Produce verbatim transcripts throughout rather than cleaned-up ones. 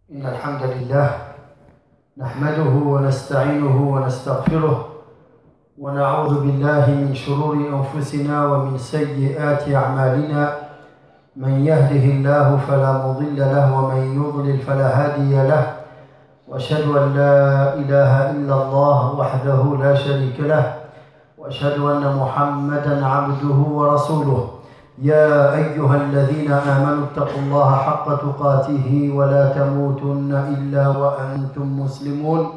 إن الحمد لله نحمده ونستعينه ونستغفره ونعوذ بالله من شرور أنفسنا ومن سيئات أعمالنا من يهده الله فلا مضل له ومن يضلل فلا هادي له وأشهد أن لا إله إلا الله وحده لا شريك له وأشهد أن محمدا عبده ورسوله يا أيها الذين آمنوا اتقوا الله حق تقاته ولا تموتن إلا وأنتم مسلمون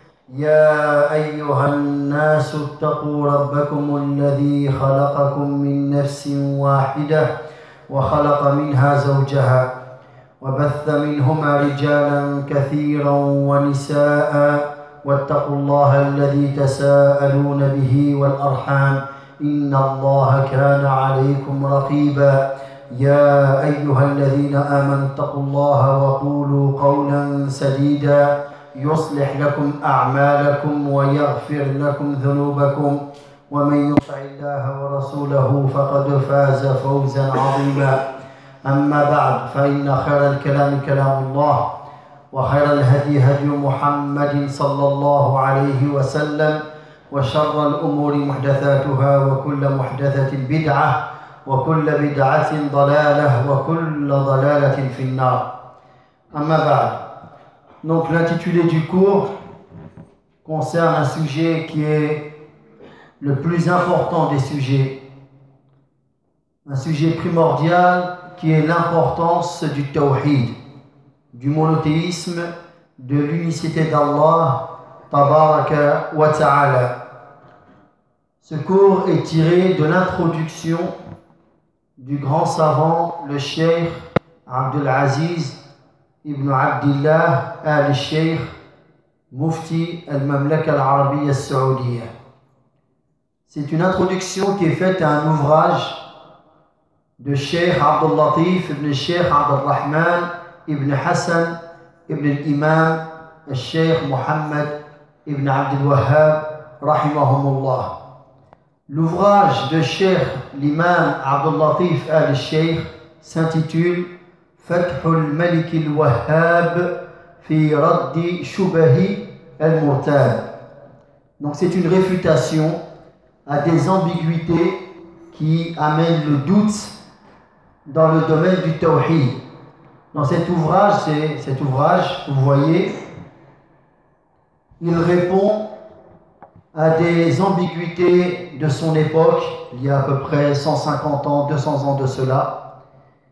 يا أيها الناس اتقوا ربكم الذي خلقكم من نفس واحدة وخلق منها زوجها وبث منهما رجالا كثيرا ونساء واتقوا الله الذي تساءلون به والأرحام إن الله كان عليكم رقيبا يا أيها الذين آمنوا اتقوا الله وقولوا قولا سديدا يصلح لكم أعمالكم ويغفر لكم ذنوبكم ومن يطع الله ورسوله فقد فاز فوزا عظيما أما بعد فإن خير الكلام كلام الله وخير الهدي هدي محمد صلى الله عليه وسلم وشر الأمور محدثاتها وكل محدثة بدعة وكل بدعة ضلالة وكل ضلالة في النار أما بعد. Donc l'intitulé du cours concerne un sujet qui est le plus important des sujets, un sujet primordial qui est l'importance du tawhid, du monothéisme, de l'unicité d'Allah Tabaraka wa Ta'ala. Ce cours est tiré de l'introduction du grand savant, le Cheikh Abdul Aziz ibn Abdillah al-Cheikh Mufti al-Mamlaka al-Arabiyya al-Saoudiya. C'est une introduction qui est faite à un ouvrage de Cheikh Abdul Latif ibn Cheikh Abdul Rahman ibn Hassan ibn al-Imam al-Cheikh Mohammed ibn Abdul Wahhab rahimahumullah. L'ouvrage de Cheikh l'imam Abdul Latif al-Cheikh s'intitule Fathul Malik al-Wahhab fi Raddi Shubahi al-Murtab. Donc c'est une réfutation à des ambiguïtés qui amènent le doute dans le domaine du tawhid. Dans cet ouvrage, c'est cet ouvrage, vous voyez, il répond à des ambiguïtés de son époque, il y a à peu près cent cinquante ans, deux cents ans de cela.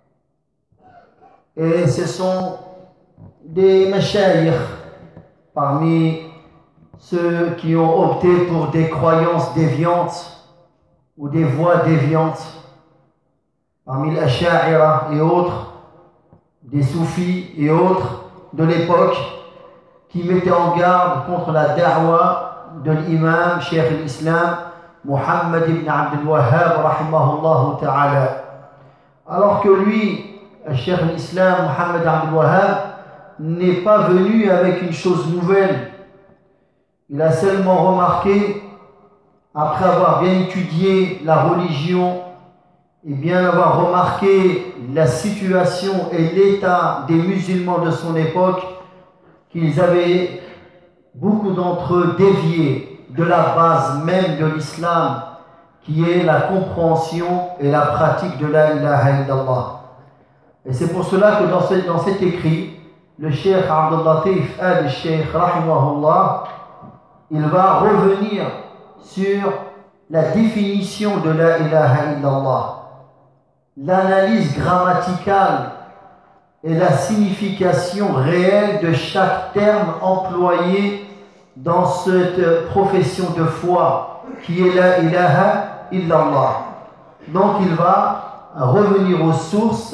Et ce sont des mashayikh parmi ceux qui ont opté pour des croyances déviantes ou des voies déviantes, parmi les asha'ira et autres, des soufis et autres de l'époque, qui mettaient en garde contre la da'wa de l'imam Cheikh l'Islam Mohammed ibn Abdul Wahhab rahimahullah ta'ala. Alors que lui, Cheikh l'Islam Mohammed Abdul Wahhab, n'est pas venu avec une chose nouvelle. Il a seulement remarqué, après avoir bien étudié la religion et bien avoir remarqué la situation et l'état des musulmans de son époque, qu'ils avaient, beaucoup d'entre eux, dévié de la base même de l'islam, qui est la compréhension et la pratique de la ilaha illallah. Et c'est pour cela que dans, ce, dans cet écrit, le Cheikh Abdul Latif al-Cheikh rahimahullah, il va revenir sur la définition de la ilaha illallah, l'analyse grammaticale et la signification réelle de chaque terme employé dans cette profession de foi qui est la ilaha illallah. Donc il va revenir aux sources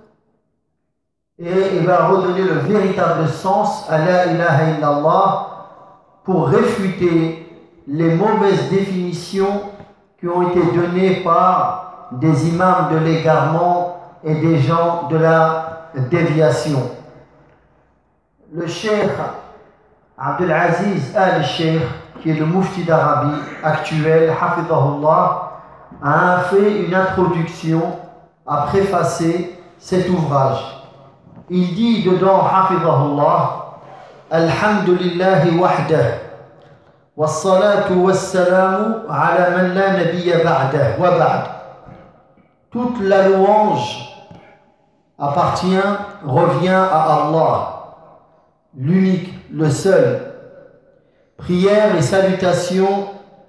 et il va redonner le véritable sens à la ilaha illallah pour réfuter les mauvaises définitions qui ont été données par des imams de l'égarement et des gens de la déviation. Le Cheikh Abdul Aziz al-Cheikh, qui est le Mufti d'Arabie actuel, hafidhahullah, a fait une introduction, a préfacé cet ouvrage. il dit dedans, hafidhahullah, Alhamdulillahi wahdah, wassalatu wassalamu ala man la nabiyya ba'dah, wa ba'd. Toute la louange appartient, revient à Allah, l'unique, le seul. Prière et salutations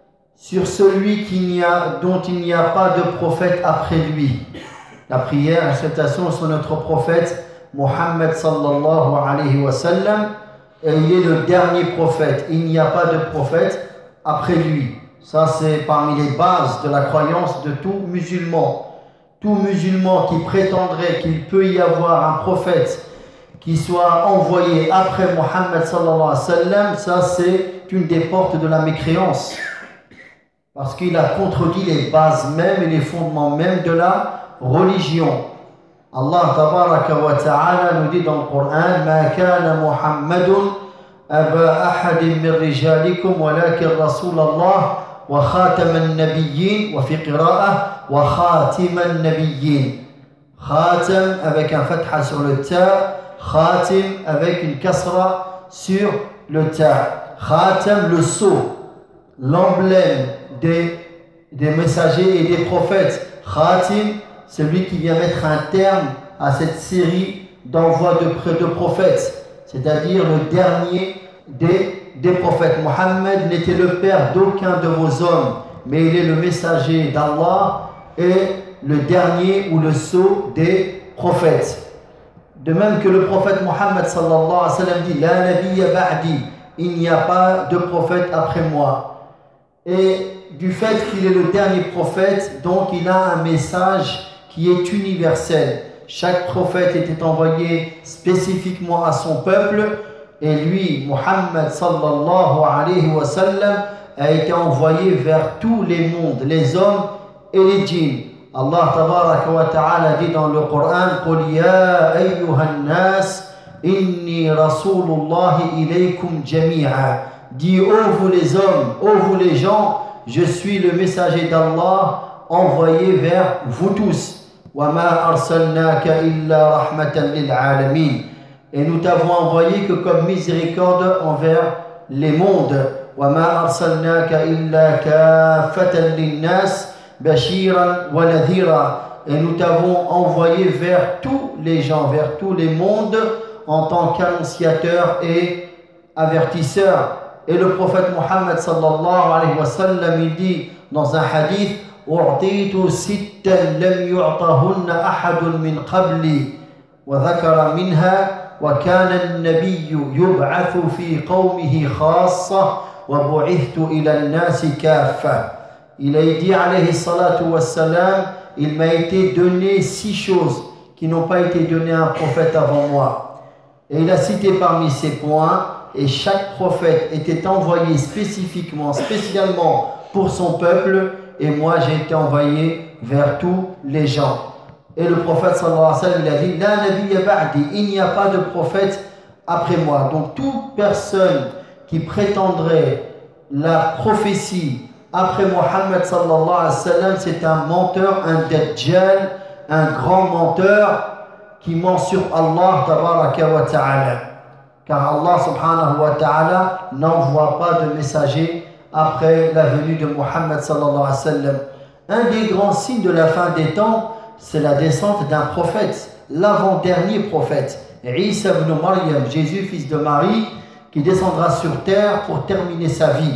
sur celui qui n'y a, dont il n'y a pas de prophète après lui. La prière et la salutation sur notre prophète Muhammad sallallahu alayhi wa sallam, et il est le dernier prophète. Il n'y a pas de prophète après lui. Ça, c'est parmi les bases de la croyance de tout musulman. Tout musulman qui prétendrait qu'il peut y avoir un prophète qui soit envoyé après Muhammad sallallahu alayhi wa sallam, ça c'est une des portes de la mécréance. Parce qu'il a contredit les bases mêmes et les fondements mêmes de la religion. Allah tabaraka wa ta'ala nous dit dans le Coran, Ma kana Muhammadun aba ahadin min rijalikum walakin Rasulallah wa khataman nabiyyin wa fi qira'ah wa khatiman nabiyyin. Khatam avec un fatha sur le ta, khatim avec une kasra sur le ta. Khatam, le sceau, l'emblème des, des messagers et des prophètes. Khatim, celui qui vient mettre un terme à cette série d'envois de, de prophètes, c'est-à-dire le dernier des, des prophètes. Mohammed n'était le père d'aucun de vos hommes, mais il est le messager d'Allah et le dernier ou le sceau des prophètes. De même que le prophète Mohammed sallallahu alayhi wa sallam dit La nabiyya ba'di, il n'y a pas de prophète après moi. Et du fait qu'il est le dernier prophète, donc il a un message qui est universel. Chaque prophète était envoyé spécifiquement à son peuple, et lui, Muhammad sallallahu alayhi wa sallam, a été envoyé vers tous les mondes, les hommes et les djinns. Allah tabaraka wa ta'ala dit dans le Coran, Qul ya ayyuhan nas, inni rasulullahi ilaykum jami'a. Dis, ô vous les hommes, ô vous les gens, je suis le messager d'Allah envoyé vers vous tous. وَمَا أَرْسَلْنَاكَ إِلَّا رَحْمَةً لِلْعَالَمِينَ. Et nous t'avons envoyé que comme miséricorde envers les mondes. وَمَا أَرْسَلْنَاكَ إِلَّا كَافَّةً لِلنَّاسِ بَشِيرًا وَنَذِيرًا. Et nous t'avons envoyé vers tous les gens, vers tous les mondes, en tant qu'annonciateur et avertisseur. Et le prophète Muhammad sallallahu alayhi wa sallam, il dit dans un hadith, أعطيت ستا لم يعطهن أحد من قبلي وذكر منها وكان النبي يبعث في قومه خاصة وبعثت إلى الناس كافة. Il a dit alayhi salatu wassalam, il m'a été donné six choses qui n'ont pas été données à un prophète avant moi. Et il a cité parmi ces points, et chaque prophète était envoyé spécifiquement, spécialement pour son peuple, et moi j'ai été envoyé vers tous les gens. Et le prophète sallallahu alayhi wa sallam, il a dit La nabiyya ba'di, il n'y a pas de prophète après moi. Donc toute personne qui prétendrait la prophétie après Muhammad sallallahu alayhi wa sallam, c'est un menteur, un dajjal, un grand menteur qui ment sur Allah tabaraka wa ta'ala. Car Allah subhanahu wa ta'ala n'envoie pas de messager après la venue de Muhammad sallallahu alayhi wa sallam. Un des grands signes de la fin des temps, c'est la descente d'un prophète, l'avant-dernier prophète, Isa ibn Maryam, Jésus, fils de Marie, qui descendra sur terre pour terminer sa vie.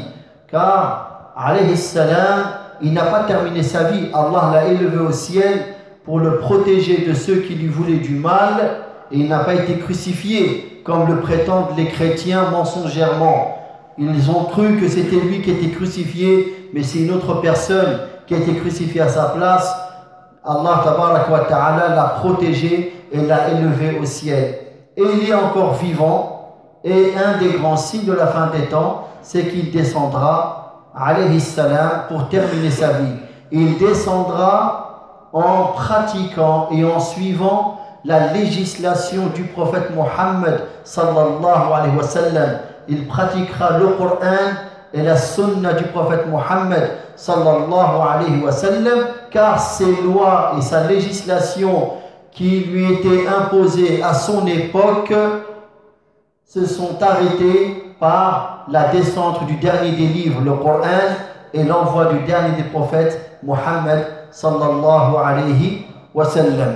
Car, alayhi salam, il n'a pas terminé sa vie. Allah l'a élevé au ciel pour le protéger de ceux qui lui voulaient du mal, et il n'a pas été crucifié, comme le prétendent les chrétiens mensongèrement. Ils ont cru que c'était lui qui était crucifié, mais c'est une autre personne qui a été crucifiée à sa place. Allah tabaraka wa ta'ala l'a protégé et l'a élevé au ciel. Et il est encore vivant. Et un des grands signes de la fin des temps, c'est qu'il descendra, alayhi salam, pour terminer sa vie. Il descendra en pratiquant et en suivant la législation du prophète Muhammad sallallahu alayhi wa sallam. Il pratiquera le Coran et la sunna du prophète Muhammad sallallahu alayhi wa sallam, car ses lois et sa législation qui lui étaient imposées à son époque se sont arrêtés par la descente du dernier des livres, le Coran, et l'envoi du dernier des prophètes, Muhammad sallallahu alayhi wa sallam.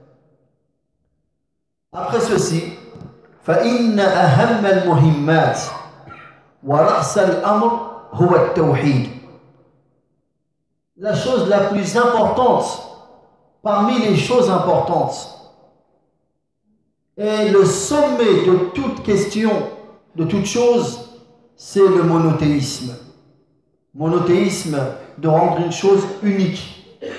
Après ceci, فإن أهم المهمات ورأس الأمر هو التوحيد. La chose la plus importante parmi les choses importantes et le sommet de toute question, de toute chose, c'est le monothéisme. Monothéisme, de rendre une chose unique.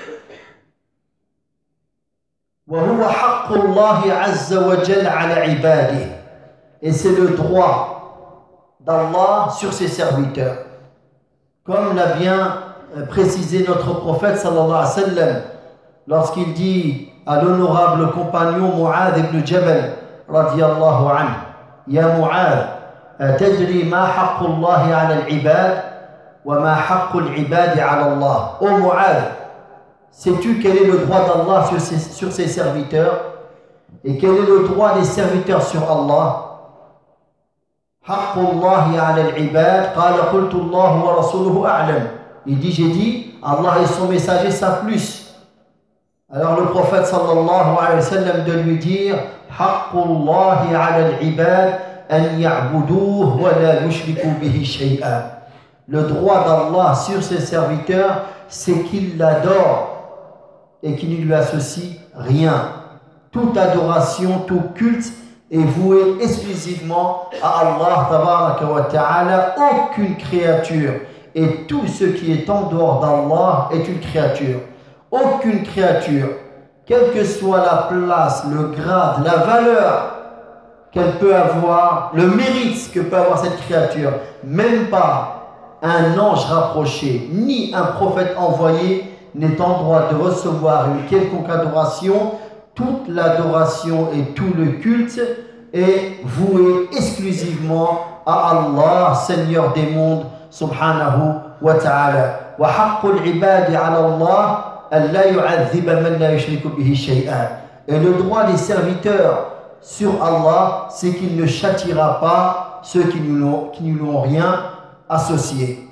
وهو حق الله عز وجل على عباده. Et c'est le droit d'Allah sur ses serviteurs. Comme l'a bien précisé notre prophète sallallahu alayhi wa sallam lorsqu'il dit à l'honorable compagnon Mu'adh ibn Jabal radiyallahu anhu: Ya Mu'adh, atadri ma haqqu Allah ala al-ibad wa ma haqqu al-ibad ala Allah. Ô Mu'adh, sais-tu quel est le droit d'Allah sur ses, sur ses serviteurs et quel est le droit des serviteurs sur Allah? حق الله على العباد قال قلت الله ورسوله أعلم. Il dit, j'ai dit, Allah et son messager savent plus. Alors le prophète sallallahu alayhi wa sallam de lui dire: حق الله على العباد أن يعبدوه ولا يشركوا به شيئا. Le droit d'Allah sur ses serviteurs, c'est qu'ils l'adorent et qu'ils ne lui associent rien. Toute adoration, tout culte est voué exclusivement à Allah tabaraka wa ta'ala. Aucune créature et tout ce qui est en dehors d'Allah est une créature. Aucune créature, quelle que soit la place, le grade, la valeur qu'elle peut avoir, le mérite que peut avoir cette créature, même pas un ange rapproché, ni un prophète envoyé n'est en droit de recevoir une quelconque adoration. Toute l'adoration et tout le culte est voué exclusivement à Allah, Seigneur des mondes, subhanahu wa ta'ala. Wa haqqul ibadi ala Allah an la yu'adhiba man la yushriku bihi shay'an. Et le droit des serviteurs sur Allah, c'est qu'il ne châtiera pas ceux qui ne lui ont rien associé.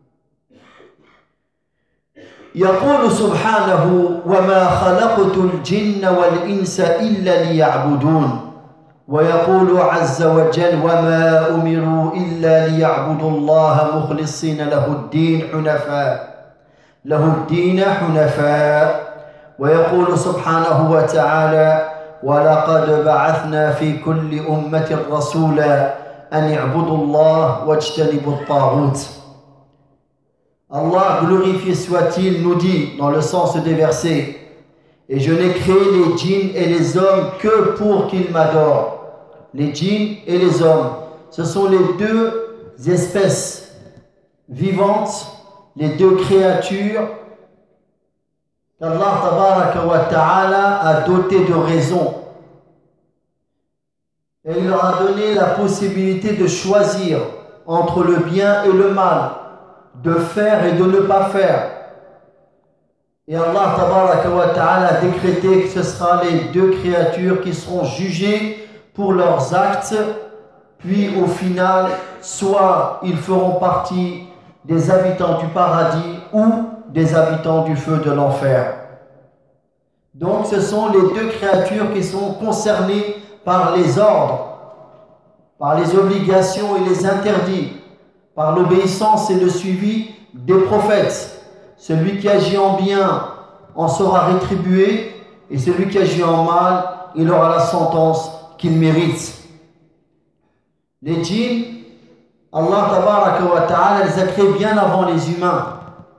يقول سبحانه وما خلقت الجن والإنس إلا ليعبدون ويقول عز وجل وما أمروا إلا ليعبدوا الله مخلصين له الدين حنفاء له الدين حنفاء ويقول سبحانه وتعالى ولقد بعثنا في كل أمة رسولا أن يعبدوا الله واجتنبوا الطاغوت. Allah, glorifié soit-il, nous dit dans le sens des versets: et je n'ai créé les djinns et les hommes que pour qu'ils m'adorent. Les djinns et les hommes, ce sont les deux espèces vivantes, les deux créatures qu'Allah tabaraka wa ta'ala a dotées de raison. Et il leur a donné la possibilité de choisir entre le bien et le mal, de faire et de ne pas faire. Et Allah tabaraka wa ta'ala a décrété que ce sera les deux créatures qui seront jugées pour leurs actes, puis au final, soit ils feront partie des habitants du paradis ou des habitants du feu de l'enfer. Donc ce sont les deux créatures qui sont concernées par les ordres, par les obligations et les interdits, par l'obéissance et le suivi des prophètes. Celui qui agit en bien en sera rétribué, et celui qui agit en mal, il aura la sentence qu'il mérite. Les djinns, Allah tabaraka wa ta'ala les a créés bien avant les humains.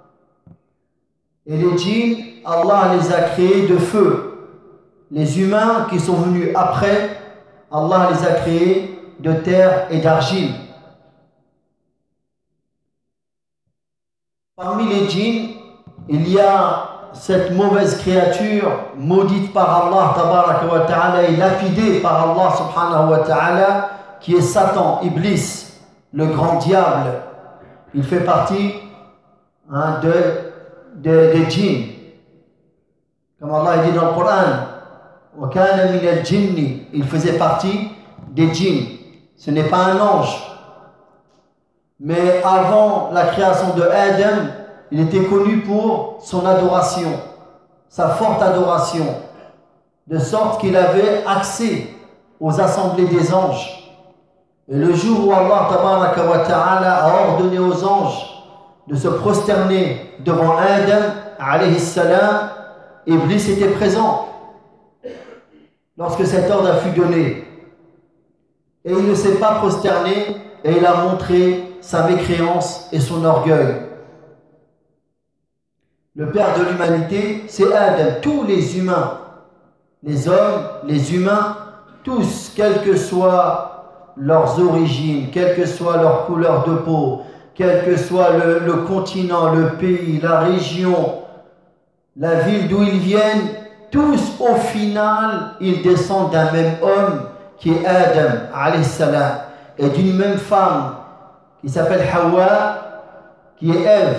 Et les djinns, Allah les a créés de feu. Les humains qui sont venus après, Allah les a créés de terre et d'argile. Parmi les djinns, il y a cette mauvaise créature maudite par Allah tabaraka wa ta'ala et lapidée par Allah subhanahu wa ta'ala, qui est Satan, Iblis, le grand diable. Il fait partie hein, de, de, des djinns. Comme Allah dit dans le Coran: وَكَانَ مِنَ الْجِنِّ. Il faisait partie des djinns. Ce n'est pas un ange. Mais avant la création de Adam, il était connu pour son adoration, sa forte adoration, de sorte qu'il avait accès aux assemblées des anges. Et le jour où Allah tabaraka wa ta'ala a ordonné aux anges de se prosterner devant Adam alayhi salam, Iblis était présent lorsque cet ordre a fut donné. Et il ne s'est pas prosterné et il a montré sa mécréance et son orgueil. Le père de l'humanité, c'est Adam. Tous les humains, les hommes, les humains, tous, quelles que soient leurs origines, quelle que soit leur couleur de peau, quel que soit le, le continent, le pays, la région, la ville d'où ils viennent, tous au final, ils descendent d'un même homme qui est Adam, alayhi salam, et d'une même femme qui s'appelle Hawa, qui est Ève.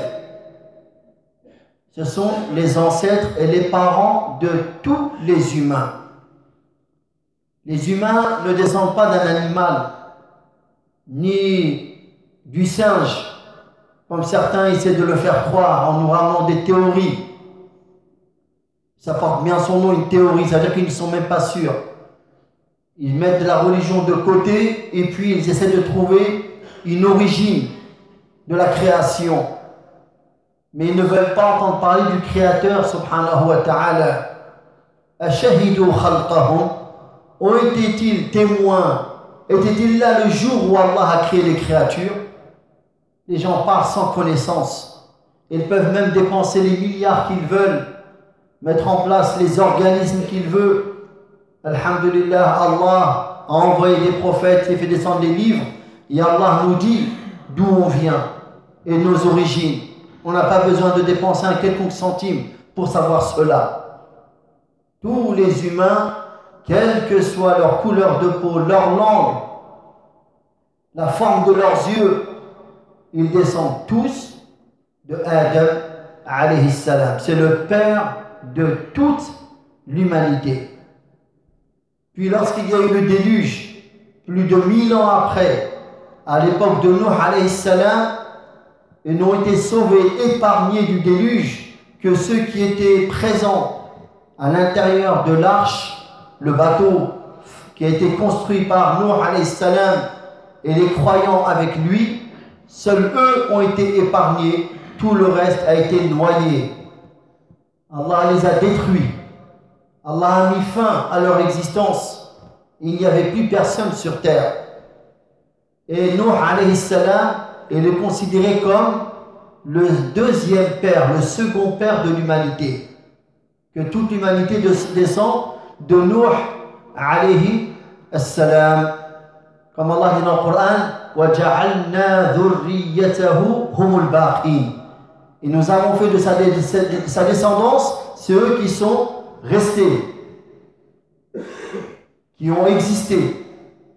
Ce sont les ancêtres et les parents de tous les humains. Les humains ne descendent pas d'un animal, ni du singe, comme certains essaient de le faire croire en nous ramenant des théories. Ça porte bien son nom, une théorie, ça veut dire qu'ils ne sont même pas sûrs. Ils mettent de la religion de côté et puis ils essaient de trouver une origine de la création. Mais ils ne veulent pas entendre parler du Créateur, subhanahu wa ta'ala. Ashahidu khalqahum. Ont été-ils témoins? Était-il là le jour où Allah a créé les créatures? Les gens parlent sans connaissance. Ils peuvent même dépenser les milliards qu'ils veulent, mettre en place les organismes qu'ils veulent. Alhamdulillah, Allah a envoyé des prophètes et fait descendre des livres. Et Allah nous dit d'où on vient et nos origines. On n'a pas besoin de dépenser un quelconque centime pour savoir cela. Tous les humains, quelle que soit leur couleur de peau, leur langue, la forme de leurs yeux, ils descendent tous de Adam alayhi salam. C'est le père de toute l'humanité. Puis lorsqu'il y a eu le déluge, plus de mille ans après, à l'époque de Nuh alayhi salam, ils n'ont été sauvés, épargnés du déluge que ceux qui étaient présents à l'intérieur de l'arche, le bateau qui a été construit par Nuh alayhi salam et les croyants avec lui. Seuls eux ont été épargnés, tout le reste a été noyé. Allah les a détruits. Allah a mis fin à leur existence. Il n'y avait plus personne sur terre. Et Nuh alayhi salam est considéré comme le deuxième père, le second père de l'humanité. Que toute l'humanité descend de Nuh alayhi salam. Comme Allah dit dans le Coran, وَجَعَلْنَا ذُرِّيَّتَهُ هُمُ الْبَاقِينَ. Et nous avons fait de sa, de sa descendance ceux qui sont restés, qui ont existé.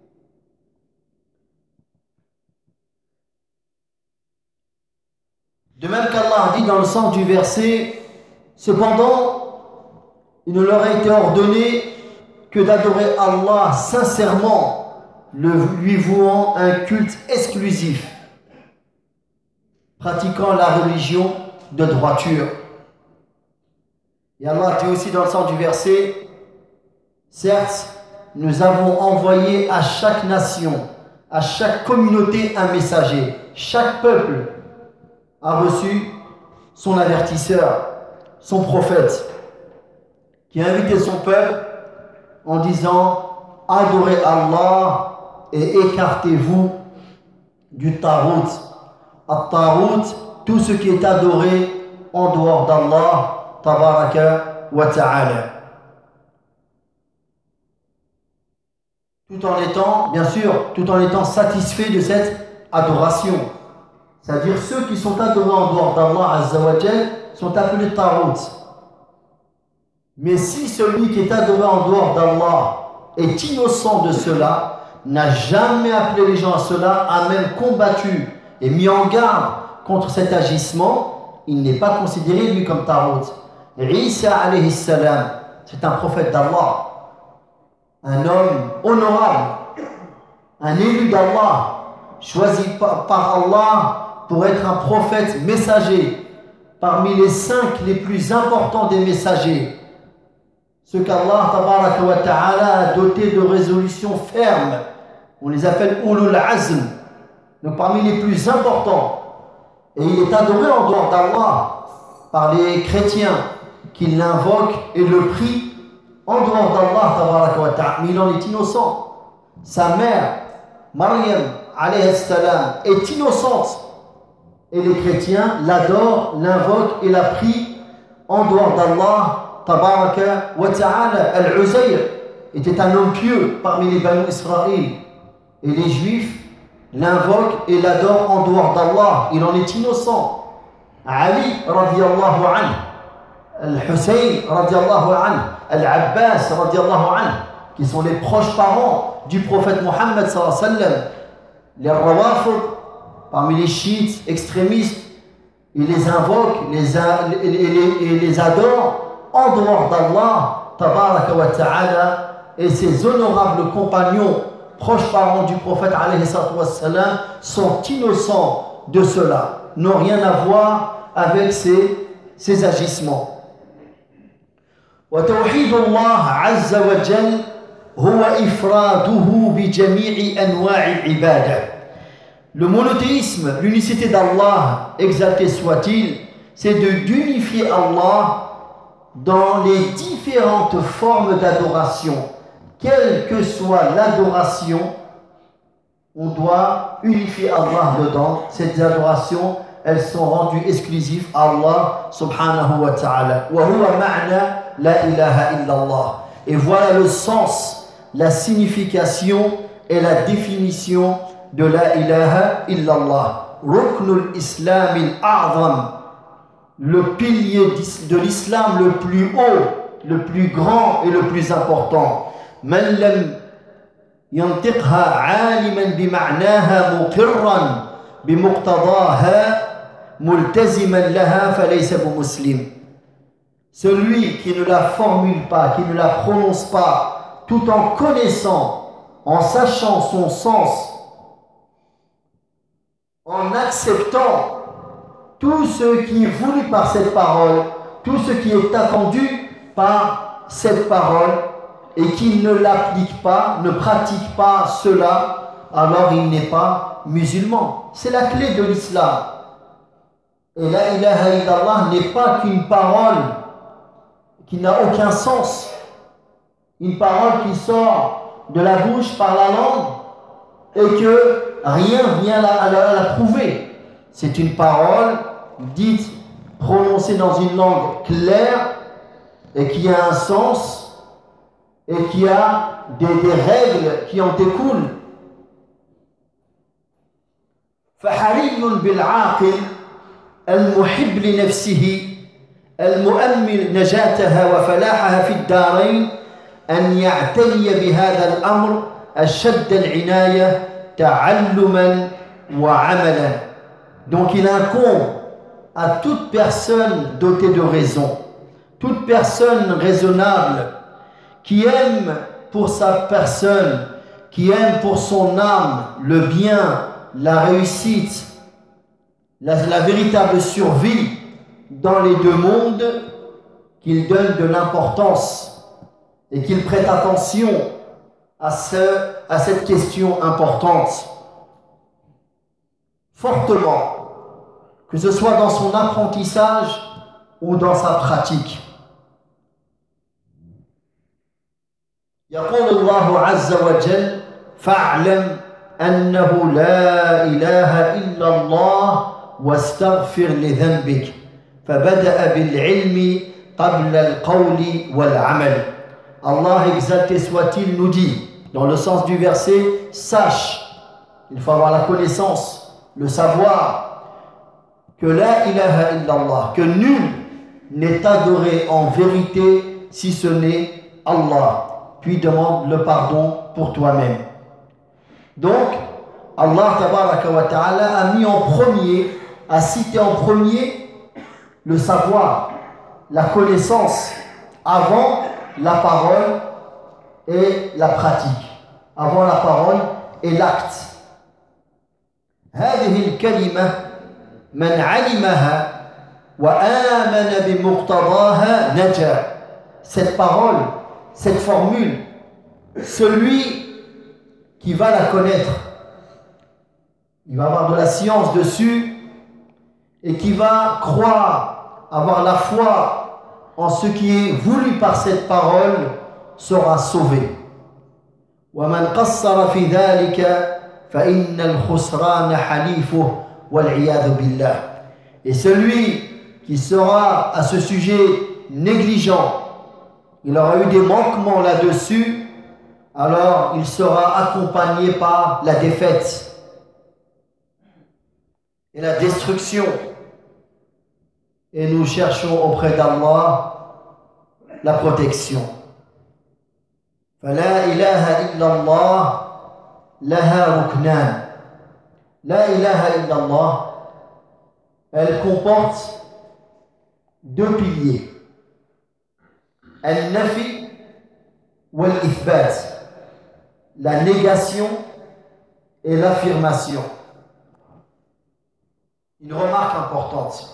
De même qu'Allah dit dans le sens du verset, cependant, il ne leur a été ordonné que d'adorer Allah sincèrement, le lui vouant un culte exclusif, pratiquant la religion de droiture. Et Allah dit aussi dans le sens du verset, certes, nous avons envoyé à chaque nation, à chaque communauté un messager. Chaque peuple a reçu son avertisseur, son prophète, qui a invité son peuple en disant, adorez Allah et écartez-vous du tarout. At-tarout, tout ce qui est adoré en dehors d'Allah, tabaraka wa ta'ala. Tout en étant, bien sûr, tout en étant satisfait de cette adoration. C'est-à-dire ceux qui sont adorés en dehors d'Allah Azza wa Jal sont appelés tarout. Mais si celui qui est adoré en dehors d'Allah est innocent de cela, n'a jamais appelé les gens à cela, a même combattu et mis en garde contre cet agissement, il n'est pas considéré lui comme tarout. Isa alayhi salam, c'est un prophète d'Allah. un homme honorable, un élu d'Allah, choisi par Allah pour être un prophète messager, parmi les cinq les plus importants des messagers, ceux qu'Allah tabaraka wa ta'ala a dotés de résolutions fermes, on les appelle ulul azm, donc parmi les plus importants, et il est adoré en dehors d'Allah par les chrétiens qui l'invoquent et le prient en dehors d'Allah tabaraka wa ta'ala, mais il en est innocent. Sa mère, Maryam alayhi salam, est innocente et les chrétiens l'adorent, l'invoquent et la prient en dehors d'Allah tabaraka wa ta'ala. Al-Uzayr était un homme pieux parmi les Banu Israël et les Juifs l'invoquent et l'adorent en dehors d'Allah, il en est innocent. Ali radiyallahu anhu, Al-Hussein radiyallahu anhu, Al-Abbas radiyallahu anhu, qui sont les proches parents du prophète Mohammed sallallahu alayhi wa sallam, les Rawafid, parmi les chiites extrémistes, ils les invoquent les a, et, les, et les adorent en dehors d'Allah tabaraka wa ta'ala, et ses honorables compagnons, proches parents du prophète alayhi salam, sont innocents de cela, n'ont rien à voir avec ces, ces agissements. وتوحيد الله عز وجل هو إفراده بجميع أنواع العبادة. Le monothéisme, l'unicité d'Allah, exalté soit-il, c'est de d'unifier Allah dans les différentes formes d'adoration. Quelle que soit l'adoration, on doit unifier Allah dedans. Ces adorations, elles sont rendues exclusives à Allah subhanahu wa ta'ala. Wa huwa ma'na la ilaha illallah. Et voilà le sens, la signification et la définition de la ilaha illallah. Ruknul islam al-a'zam, le pilier de l'islam le plus haut, le plus grand et le plus important. من لم ينطقها عالما بمعناها مقرا بمقتضاها ملتزما لها فليس بمسلم. Celui qui ne la formule pas, qui ne la prononce pas, tout en connaissant, en sachant son sens, en acceptant tout ce qui est voulu par cette parole, tout ce qui est attendu par cette parole, et qui ne l'applique pas, ne pratique pas cela, alors il n'est pas musulman. C'est la clé de l'islam. Et la ilaha illallah n'est pas qu'une parole qui n'a aucun sens, une parole qui sort de la bouche par la langue et que rien vient la, la, la prouver. C'est une parole dite, prononcée dans une langue claire et qui a un sens et qui a des, des règles qui en découlent. فحري بالعاقل المحب لنفسه المؤمل نجاتها وفلاحها في الدارين أن يعتني بهذا الأمر أشد العناية تعلما وعملا. Donc il incombe à toute personne dotée de raison, toute personne raisonnable, qui aime pour sa personne, qui aime pour son âme le bien, la réussite, la, la véritable survie dans les deux mondes, qu'il donne de l'importance et qu'il prête attention à, ce, à cette question importante, fortement, que ce soit dans son apprentissage ou dans sa pratique. يقول الله عز وجل فاعلم أنه لا إله إلا الله واستغفر لذنبك فبدأ بالعلم قبل القول والعمل. Allah exalté soit-il nous dit dans le sens du verset, sache, il faut avoir la connaissance, le savoir que la ilaha illallah, que nul n'est adoré en vérité si ce n'est Allah. Puis demande le pardon pour toi-même. Donc, Allah tabaraka wa ta'ala a mis en premier, a cité en premier le savoir, la connaissance, avant la parole et la pratique, avoir la parole et l'acte. هذه الكلمة من علمها وآمن بمقتضاها نجا. Cette parole, cette formule, celui qui va la connaître, il va avoir de la science dessus et qui va croire, avoir la foi en ce qui est voulu par cette parole sera sauvé. ومن قصر في ذلك فإن الخسران حليفه والعياذ بالله. Et celui qui sera à ce sujet négligent, il aura eu des manquements là-dessus, alors il sera accompagné par la défaite et la destruction. Et nous cherchons auprès d'Allah la protection. فلا إله إلا الله لها ركنان. لا إله إلا الله, elle comporte deux piliers. Al-nafi wal-ithbat, la négation et l'affirmation. Une remarque importante.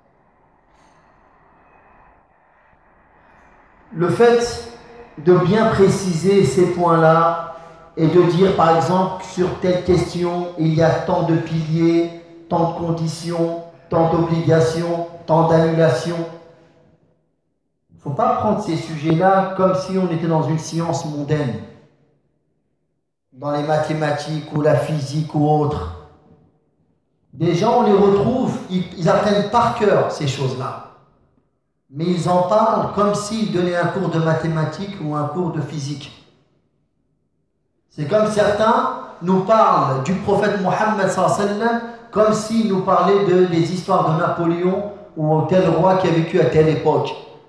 Le fait de bien préciser ces points-là et de dire par exemple sur telle question il y a tant de piliers, tant de conditions, tant d'obligations, tant d'annulations. Il ne faut pas prendre ces sujets-là comme si on était dans une science mondaine, dans les mathématiques ou la physique ou autre. Des gens, on les retrouve, ils, ils apprennent par cœur ces choses-là. Mais ils en parlent comme s'ils donnaient un cours de mathématiques ou un cours de physique. C'est comme certains nous parlent du prophète Mohammed sallallahu alayhi wa sallam comme s'ils nous parlaient de, des histoires de Napoléon ou tel roi qui a vécu à telle époque.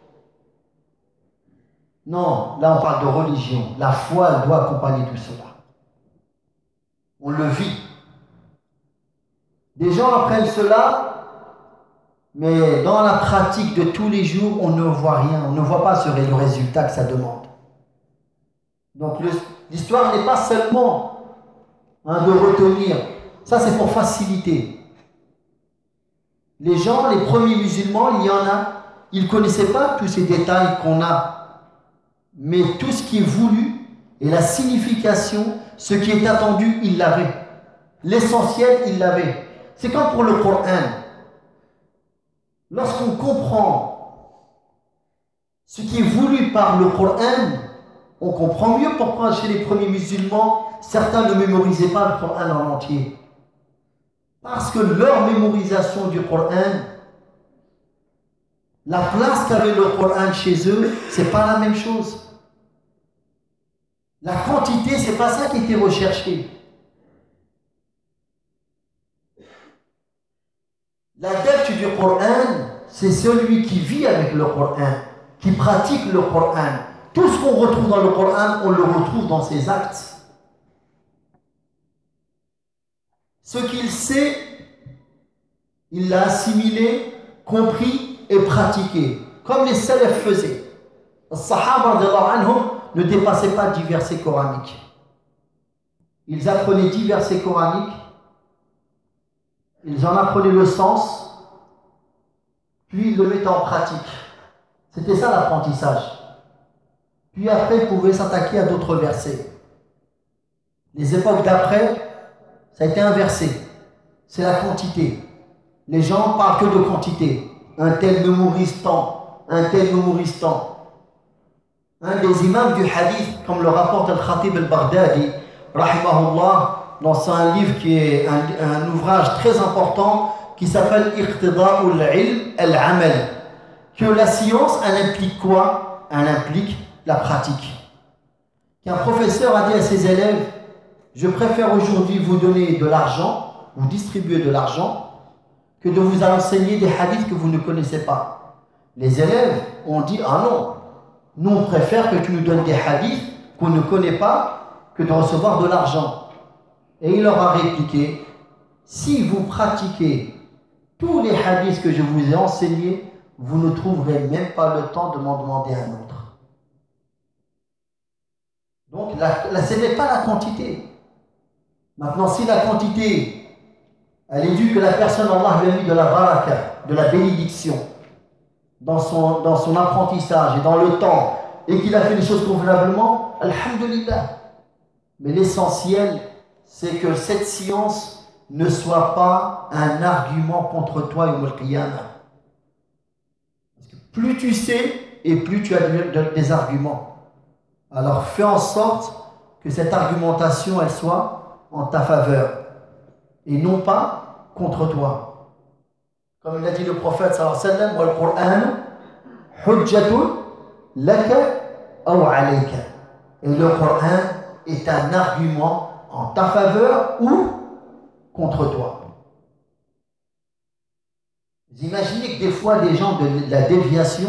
Non, là on parle de religion. La foi, elle doit accompagner tout cela. On le vit. Des gens apprennent cela, mais dans la pratique de tous les jours, on ne voit rien, on ne voit pas ce, le résultat que ça demande. Donc le, l'histoire n'est pas seulement hein, de retenir, ça c'est pour faciliter. Les gens, les premiers musulmans, il y en a, ils ne connaissaient pas tous ces détails qu'on a, mais tout ce qui est voulu et la signification, ce qui est attendu, ils l'avaient. L'essentiel, ils l'avaient. C'est comme pour le Coran. Lorsqu'on comprend ce qui est voulu par le Coran, on comprend mieux pourquoi chez les premiers musulmans, certains ne mémorisaient pas le Coran en entier. Parce que leur mémorisation du Coran, la place qu'avait le Coran chez eux, c'est pas la même chose. La quantité, c'est pas ça qui était recherché. L'adepte du Coran, c'est celui qui vit avec le Coran, qui pratique le Coran. Tout ce qu'on retrouve dans le Coran, on le retrouve dans ses actes. Ce qu'il sait, il l'a assimilé, compris et pratiqué, comme les salafs faisaient. Les sahaba radhiyallahu anhum ne dépassaient pas dix versets coraniques. Ils apprenaient dix versets coraniques, ils en apprenaient le sens, puis ils le mettaient en pratique. C'était ça l'apprentissage. Puis après, ils pouvaient s'attaquer à d'autres versets. Les époques d'après, ça a été inversé. C'est la quantité. Les gens parlent que de quantité. Un tel mémorise tant, un tel mémorise tant. Un des imams du hadith, comme le rapporte Al-Khatib al-Baghdadi, rahimahullah, dans un livre qui est un, un ouvrage très important qui s'appelle Iqtida'ul ilm al-amal. Que la science, elle implique quoi? Elle implique la pratique. Qu'un professeur a dit à ses élèves, je préfère aujourd'hui vous donner de l'argent, vous distribuer de l'argent, que de vous enseigner des hadiths que vous ne connaissez pas. Les élèves ont dit, ah non, nous on préfère que tu nous donnes des hadiths qu'on ne connaît pas que de recevoir de l'argent. Et il leur a répliqué, si vous pratiquez tous les hadiths que je vous ai enseignés, vous ne trouverez même pas le temps de m'en demander un autre. Donc, la, la, ce n'est pas la quantité. Maintenant, si la quantité, elle est due que la personne, Allah lui a mis de la baraka, de la bénédiction, dans son, dans son apprentissage et dans le temps, et qu'il a fait les choses convenablement, alhamdulillah. Mais l'essentiel, c'est que cette science ne soit pas un argument contre toi, Yawm al-Qiyamah. Parce que plus tu sais, et plus tu as des arguments. Alors fais en sorte que cette argumentation, elle soit en ta faveur, et non pas contre toi. Comme l'a dit le prophète sallallahu alayhi wa sallam, wal Qur'an hujjatun laka aw alayka. Et le Coran est un argument en ta faveur ou contre toi. Vous imaginez que des fois des gens de la déviation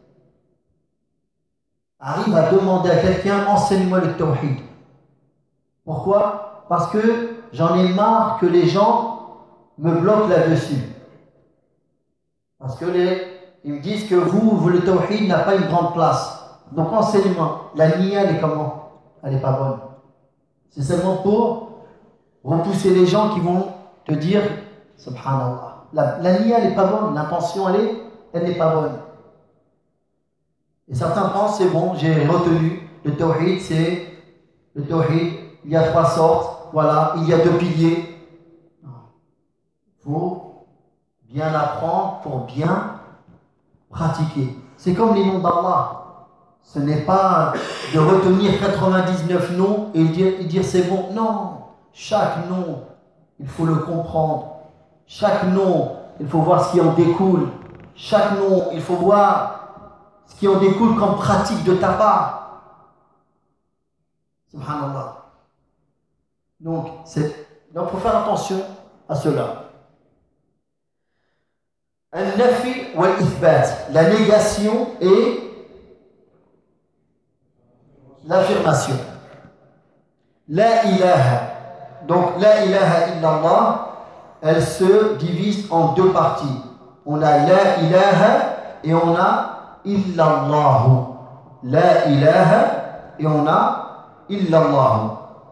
arrivent à demander à quelqu'un, enseigne-moi le tawhid. Pourquoi? Parce que j'en ai marre que les gens me bloquent là-dessus. Parce que les, ils me disent que vous, vous le tawhid n'a pas une grande place. Donc enseigne-moi. La niya, elle est comment? Elle n'est pas bonne. C'est seulement pour repousser les gens qui vont te dire, subhanallah. La, la niya, elle n'est pas bonne. L'intention, elle est, elle n'est pas bonne. Et certains pensent, c'est bon, j'ai retenu. Le tawhid, c'est le tawhid. Il y a trois sortes. Voilà, il y a deux piliers. Il faut bien apprendre pour bien pratiquer. C'est comme les noms d'Allah. Ce n'est pas de retenir quatre-vingt-dix-neuf noms et dire, et dire c'est bon. Non, chaque nom, il faut le comprendre. Chaque nom, il faut voir ce qui en découle. Chaque nom, il faut voir ce qui en découle comme pratique de ta part. Subhanallah. Donc, il faut faire attention à cela. Al-nafi wal-ithbat, la négation et l'affirmation. La ilaha. Donc, la ilaha illallah, elle se divise en deux parties. On a la ilaha et on a illallahu. La ilaha et on a illallahu.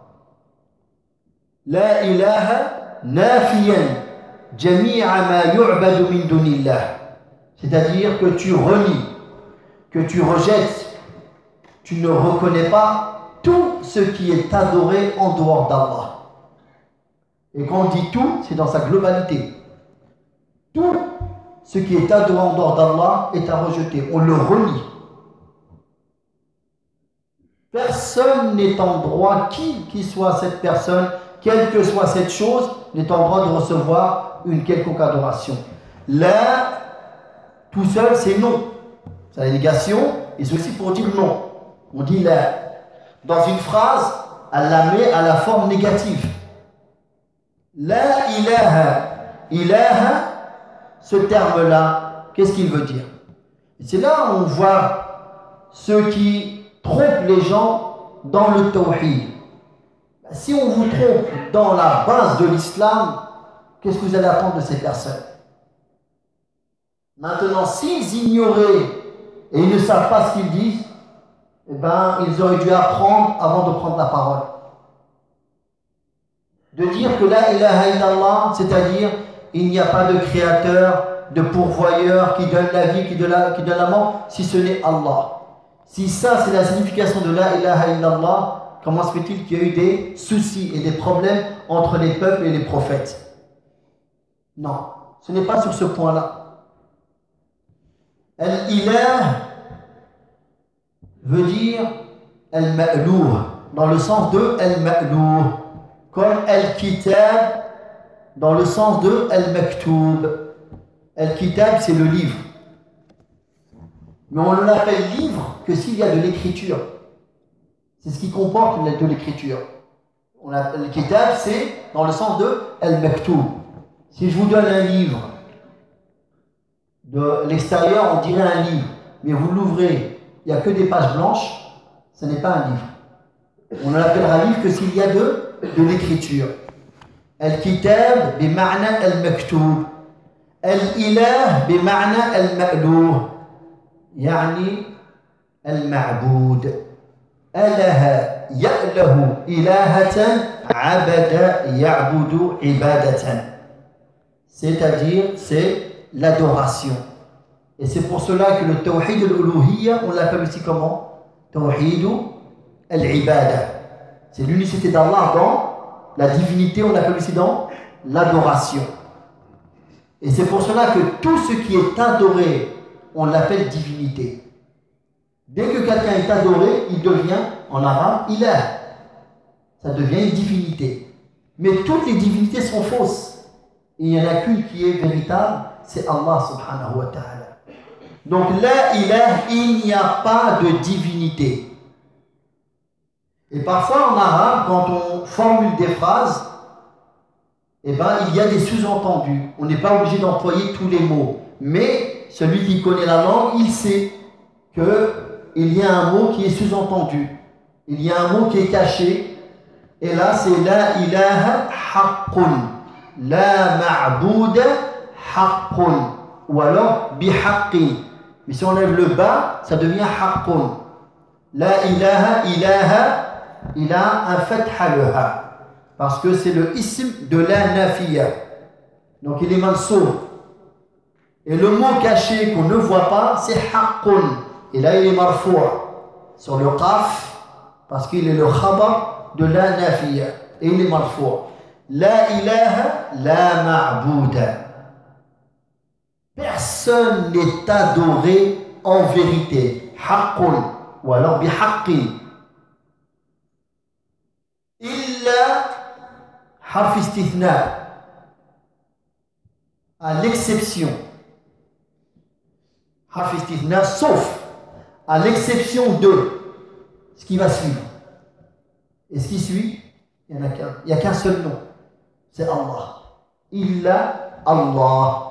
La ilaha nafiyan jami'a ma yu'badu min dunillah. C'est-à-dire que tu renies, que tu rejettes, tu ne reconnais pas tout ce qui est adoré en dehors d'Allah. Et quand on dit tout, c'est dans sa globalité. Tout ce qui est adoré en dehors d'Allah est à rejeter. On le renie. Personne n'est en droit, qui qui soit cette personne, quelle que soit cette chose, n'est en droit de recevoir une quelconque adoration. Là, tout seul, c'est non. C'est la négation, et c'est aussi pour dire non. On dit là. Dans une phrase, elle la met à la forme négative. La ilaha. Ilaha, ce terme-là, qu'est-ce qu'il veut dire? Et c'est là où on voit ceux qui trompent les gens dans le tawhid. Si on vous trompe dans la base de l'islam, qu'est-ce que vous allez attendre de ces personnes? Maintenant, s'ils ignoraient et ils ne savent pas ce qu'ils disent, eh ben, ils auraient dû apprendre avant de prendre la parole. De dire que la ilaha illallah, c'est-à-dire il n'y a pas de créateur, de pourvoyeur qui donne la vie, qui donne la, qui donne la mort, si ce n'est Allah. Si ça c'est la signification de la ilaha illallah, comment se fait-il qu'il y a eu des soucis et des problèmes entre les peuples et les prophètes? Non, ce n'est pas sur ce point-là. Al-ilah veut dire al-ma'louh, dans le sens de al-ma'louh, comme al-kitab, dans le sens de al-maktoub. Al-kitab, c'est le livre. Mais on ne l'appelle livre que s'il y a de l'écriture. C'est ce qui comporte de l'écriture. Al-kitab, c'est dans le sens de al-maktoub. Si je vous donne un livre, de l'extérieur, on dirait un livre, mais vous l'ouvrez, il n'y a que des pages blanches, ce n'est pas un livre. On ne l'appellera livre que s'il y a de, de l'écriture. Al-kitab bima'na al-maktoub. Al-ilah bima'na al-ma'louh. Yani al-ma'boud. أله يأله إلهة عبد يعبد عبادة. C'est-à-dire, c'est l'adoration. Et c'est pour cela que le tawhid al-uluhiyya, on l'appelle aussi comment? Tawhid al-ibada. C'est l'unicité d'Allah dans la divinité, on l'appelle aussi dans l'adoration. Et c'est pour cela que tout ce qui est adoré, on l'appelle divinité. Dès que quelqu'un est adoré, il devient, en arabe, ilah. Ça devient une divinité. Mais toutes les divinités sont fausses. Et il n'y en a qu'une qui est véritable, c'est Allah subhanahu wa ta'ala. Donc la ilah, il n'y a pas de divinité. Et parfois en arabe, quand on formule des phrases, eh ben, il y a des sous-entendus. On n'est pas obligé d'employer tous les mots. Mais celui qui connaît la langue, il sait qu'il y a un mot qui est sous-entendu. Il y a un mot qui est caché. Et là, c'est la ilaha haqqun. La ma'bouda haqqun. Ou alors bihaqqin. Mais si on lève le bas, ça devient haqqun. La ilaha ilaha, il a un fatha le ha. Parce que c'est le ism de la nafiya. Donc il est mansour. Et le mot caché qu'on ne voit pas, c'est haqqun. Et là il est marfou' sur le qaf, parce qu'il est le khabar de la nafiya. Et il est marfou'. La ilaha, la ma'bouda. Personne n'est adoré en vérité. Haqqun. Ou alors bihaqqin. Illa harf istithna. À l'exception. Harf istithna, sauf. À l'exception de ce qui va suivre. Et ce qui suit, il n'y en a qu'un. Il n'y a qu'un seul nom. C'est Allah. Illa Allah.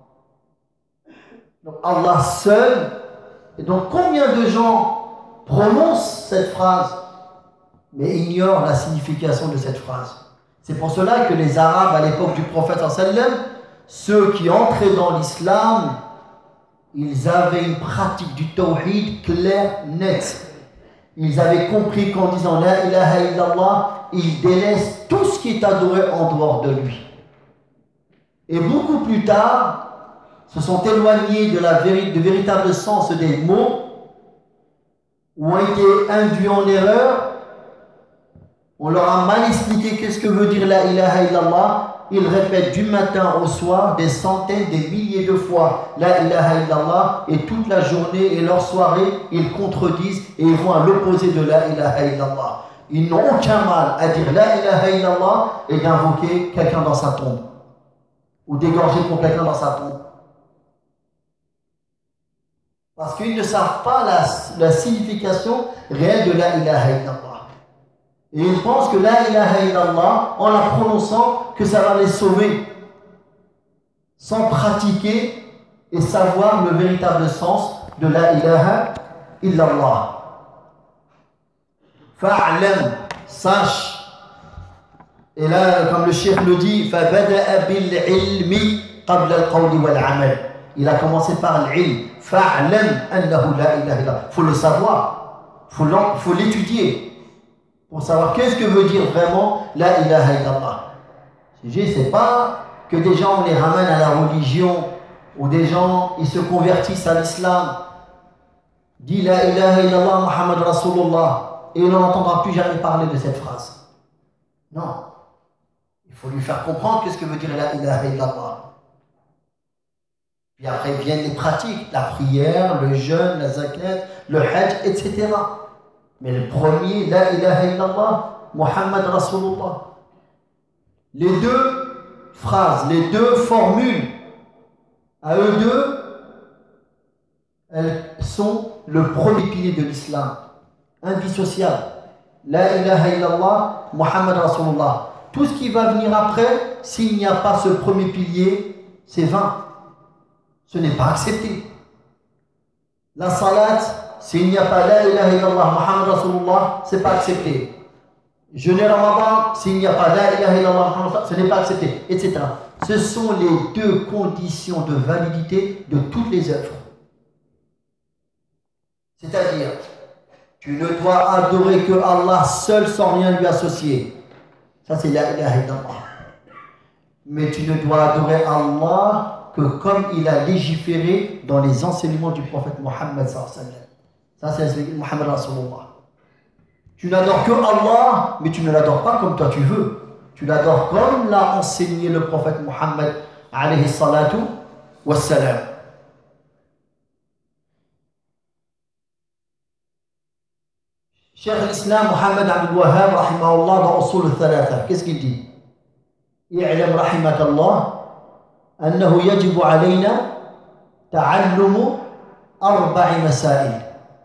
Donc Allah seul. Et donc combien de gens prononcent cette phrase mais ignorent la signification de cette phrase? C'est pour cela que les Arabes à l'époque du prophète sallam, ceux qui entraient dans l'islam, ils avaient une pratique du tawhid claire, nette. Ils avaient compris qu'en disant la ilaha illallah, ils délaissent tout ce qui est adoré en dehors de lui. Et beaucoup plus tard, se sont éloignés de la véri- de véritable sens des mots, ou ont été induits en erreur. On leur a mal expliqué qu'est-ce que veut dire la ilaha illallah. Ils répètent du matin au soir des centaines, des milliers de fois la ilaha illallah, et toute la journée et leur soirée, ils contredisent et ils vont à l'opposé de la ilaha illallah. Ils n'ont aucun mal à dire la ilaha illallah et d'invoquer quelqu'un dans sa tombe, ou d'égorger pour quelqu'un dans sa tombe. Parce qu'ils ne savent pas la, la signification réelle de la ilaha illallah. Et ils pensent que la ilaha illallah, en la prononçant, que ça va les sauver. Sans pratiquer et savoir le véritable sens de la ilaha illallah. Fa'lam, sache. Et là, comme le cheikh le dit, فَبَدَأَ بِالْعِلْمِ قَبْلَ الْقَوْلِ وَالْعَمَلِ. Il a commencé par l'ilm. Fa'lam annahu la ilaha illallah. Il faut le savoir. Il faut, faut l'étudier pour savoir qu'est-ce que veut dire vraiment la ilaha illallah. C'est pas que des gens on les ramène à la religion, ou des gens ils se convertissent à l'islam, dit la ilaha illallah Muhammad Rasulullah, et on n'entendra plus jamais parler de cette phrase. Non. Il faut lui faire comprendre qu'est-ce que veut dire la ilaha illallah. Puis après viennent les pratiques, la prière, le jeûne, la zakat, le hajj, et cetera. Mais le premier, la ilaha illallah, Muhammad Rasulullah. Les deux phrases, les deux formules, à eux deux, elles sont le premier pilier de l'islam, indissociable. La ilaha illallah, Muhammad Rasulullah. Tout ce qui va venir après, s'il n'y a pas ce premier pilier, c'est vain. Ce n'est pas accepté. La salat, s'il n'y a pas la ilaha illallah Muhammad Rasulullah, ce n'est pas accepté. Jeûner Ramadan, s'il n'y a pas la ilaha illallah Muhammad Rasulullah, ce n'est pas accepté, et cetera. Ce sont les deux conditions de validité de toutes les œuvres. C'est-à-dire, Tu ne dois adorer que Allah seul sans rien lui associer. Ça c'est la ilaha illallah. Mais tu ne dois adorer Allah que comme il a légiféré dans les enseignements du prophète Mohammed sallallahu alayhi wa sallam. Ça c'est Mohammed Rasulullah. Tu n'adores que Allah, mais tu ne l'adores pas comme toi tu veux. Tu l'adores comme l'a enseigné le prophète Mohammed alayhi salatu wassalam. Cheikh l'Islam Mohammed Abdul Wahhab rahimahullah dans Usul al-Thalatha, qu'est-ce qu'il dit? اعلم رحمك الله أنه يجب علينا تعلم أربع مسائل.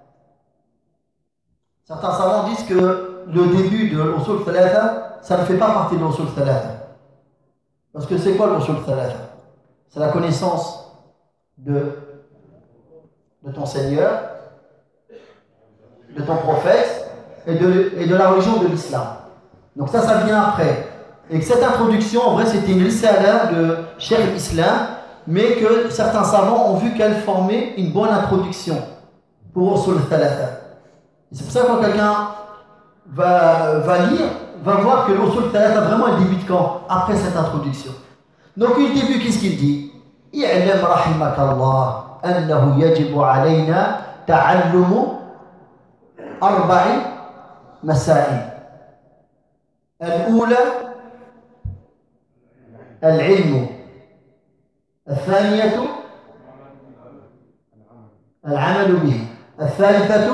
Certains savants disent que le début de l'Usul al-Thalatha, ça ne fait pas partie de l'Usul al-Thalatha. Parce que c'est quoi l'Usul al-Thalatha? C'est la connaissance de, de ton Seigneur, de ton prophète et de, et de la religion de l'islam. Donc ça, ça vient après. Et que cette introduction, en vrai, c'était une risala de Cheikh l'Islam, mais que certains savants ont vu qu'elle formait une bonne introduction pour Usul al-Thalatha. C'est pour ça que quand quelqu'un va, va lire, va voir que l'Usul al-Thalatha vraiment elle débute quand? Après cette introduction. Donc il débute, qu'est-ce qu'il dit? اعلم رحمك الله أنه يجب علينا تعلم أربع مسائل. الأولى العلم، الثانية العمل به، الثالثة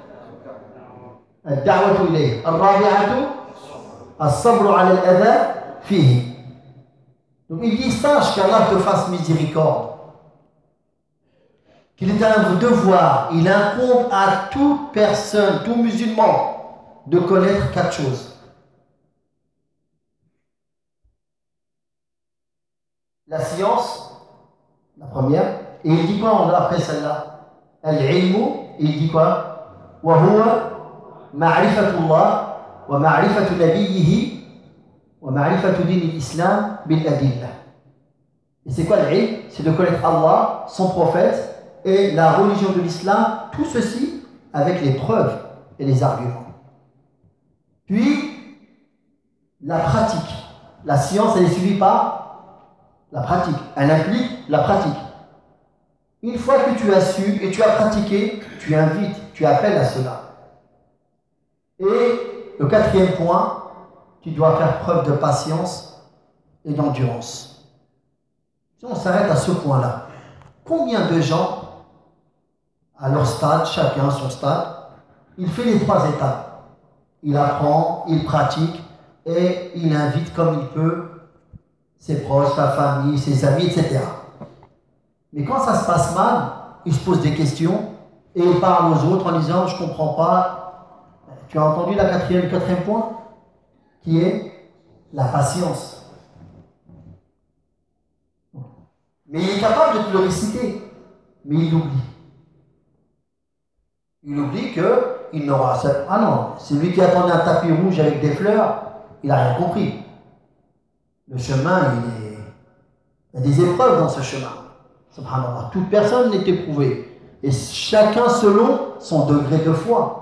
الدعوة إليه، الرابعة الصبر على الأذى فيه. Donc il dit, sache qu'Allah te fasse miséricorde, qu'il est un devoir, il incombe à toute personne, tout musulman, de connaître quatre choses. La science, la première, et il dit quoi après celle-là? Al-ilmu, il dit quoi? Wa huwa ma'rifatullah wa ma'rifatu nabiyyihi wa ma'rifatu din al-islam bil adillah. Et c'est quoi l'ilm? C'est de connaître Allah, son prophète et la religion de l'islam, tout ceci avec les preuves et les arguments. Puis, la pratique. La science, elle est suivie par la pratique, elle implique la pratique. Une fois que tu as su et tu as pratiqué, tu invites, tu appelles à cela. Et le quatrième point, tu dois faire preuve de patience et d'endurance. Si on s'arrête à ce point-là, combien de gens, à leur stade, chacun son stade, il fait les trois étapes. Il apprend, il pratique et il invite comme il peut ses proches, sa famille, ses amis, et cetera. Mais quand ça se passe mal, il se pose des questions et il parle aux autres en disant « je ne comprends pas ». Tu as entendu la quatrième, le quatrième point qui est la patience. Mais il est capable de te le réciter, mais il l'oublie. Il oublie qu'il n'aura... Ah non, c'est lui qui attendait un tapis rouge avec des fleurs, il n'a rien compris. Le chemin, il, est... il y a des épreuves dans ce chemin. Subhanallah. Toute personne n'est éprouvée. Et chacun selon son degré de foi.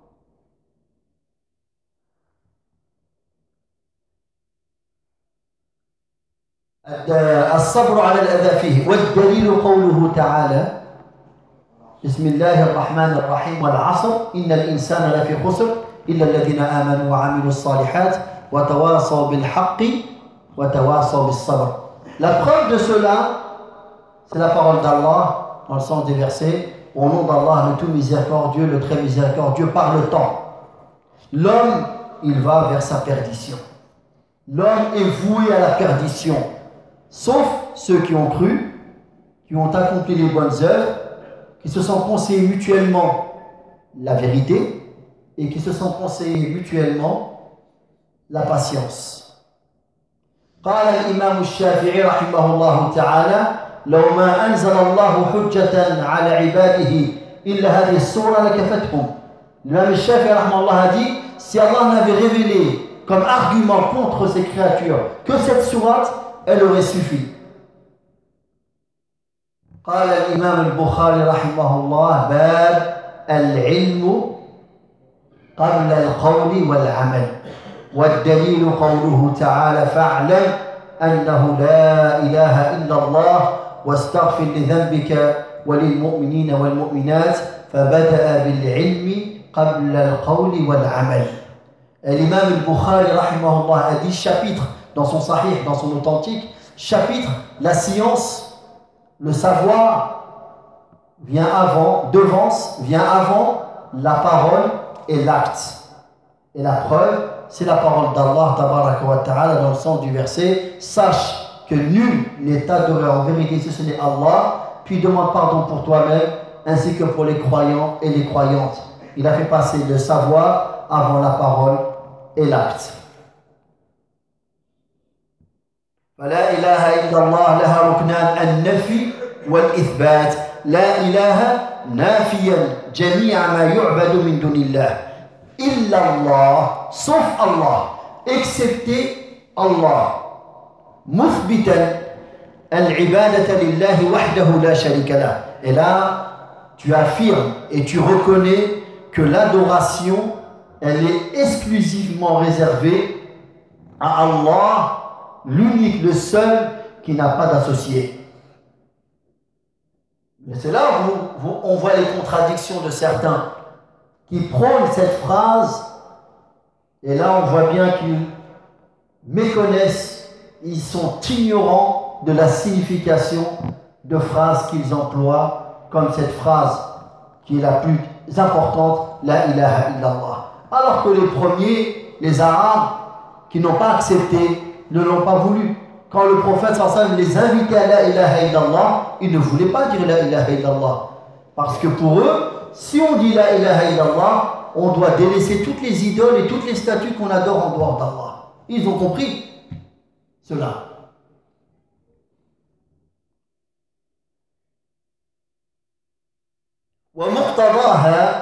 الصبر على الأذى فيه والدليل قوله تعالى بسم الله الرحمن الرحيم والعصر إن الإنسان لفي خسر إلا الذين آمنوا وعملوا الصالحات وتواصوا بالحق وتواصوا بالصبر. La preuve de cela, c'est la parole d'Allah dans le sens des versets. Au nom d'Allah, le tout miséricordieux, le très miséricordieux, par le temps. L'homme, il va vers sa perdition. L'homme est voué à la perdition. Sauf ceux qui ont cru, qui ont accompli les bonnes œuvres, qui se sont conseillés mutuellement la vérité et qui se sont conseillés mutuellement la patience. قال الإمام الشافعي رحمه الله تعالى لو ما أنزل الله حجة على عباده إلا هذه السورة لكفتهم. L'imam Shafi'i رحمه الله a dit si Allah n'avait révélé comme argument contre ces créatures que cette sourate, elle aurait suffi. قال الإمام البخاري رحمه الله باب العلم قبل القول والعمل والدليل قوله تعالى فاعلم أنه لا إله إلا الله واستغفر لذنبك وللمؤمنين والمؤمنات فبدأ بالعلم قبل القول والعمل. L'imam al-Bukhari rahimahullah a dit chapitre dans son sahih, dans son authentique, chapitre, la science, le savoir vient avant, devance, vient avant la parole et l'acte. Et la preuve, c'est la parole d'Allah tabaraka wa ta'ala dans le sens du verset, sache que nul n'est adoré en vérité si ce n'est Allah, puis demande pardon pour toi-même ainsi que pour les croyants et les croyantes. Il a fait passer le savoir avant la parole et l'acte. فلا إله إلا الله لها ركنان النفي والإثبات. لا إله نافيا جميع ما يعبد من دون الله إلا الله sauf Allah excepté Allah مثبتا العبادة لله وحده لا شريك له. Et là tu affirmes et tu reconnais que l'adoration elle est exclusivement réservée à Allah, l'unique, le seul qui n'a pas d'associé. Mais c'est là où on voit les contradictions de certains qui prônent cette phrase et là on voit bien qu'ils méconnaissent, ils sont ignorants de la signification de phrases qu'ils emploient comme cette phrase qui est la plus importante, la ilaha illallah. Alors que les premiers, les Arabes, qui n'ont pas accepté, ne l'ont pas voulu. Quand le prophète sallallahu alayhi wa sallam les invitait à la ilaha illallah, ils ne voulaient pas dire la ilaha illallah. Parce que pour eux, si on dit la ilaha illallah, on doit délaisser toutes les idoles et toutes les statues qu'on adore en dehors d'Allah. Ils ont compris cela. ومقتضاها.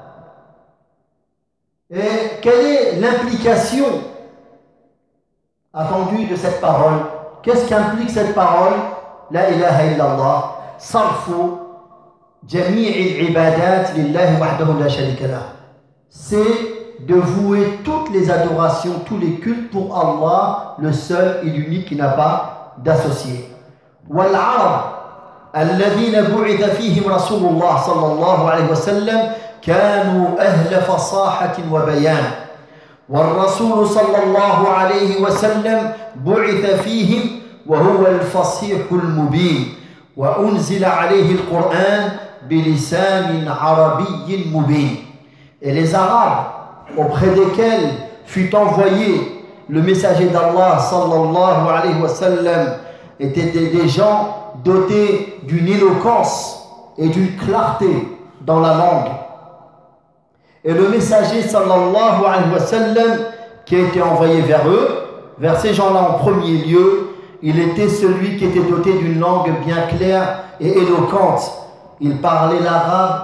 Et quelle est l'implication attendue de cette parole? Qu'est-ce qu'implique cette parole? La ilaha illallah. Sarfu jami'il ibadat lillahi wahdahu la sharika lah. C'est de vouer toutes les adorations, tous les cultes pour Allah, le seul et l'unique qui n'a pas d'associé. Wal arab alladhina bu'itha fihim rasulullah sallallahu alayhi wa sallam كانوا أهل فصاحة وبيان والرسول صلى الله عليه وسلم بعث فيهم وهو الفصيح المبين وأنزل عليه القرآن بلسان عربي مبين. Et les Arabes auprès desquels fut envoyé le messager d'Allah sallallahu alayhi wa sallam étaient des gens dotés d'une éloquence et d'une clarté dans la langue. Et le messager sallallahu alayhi wa sallam qui a été envoyé vers eux, vers ces gens-là en premier lieu, il était celui qui était doté d'une langue bien claire et éloquente. Il parlait l'arabe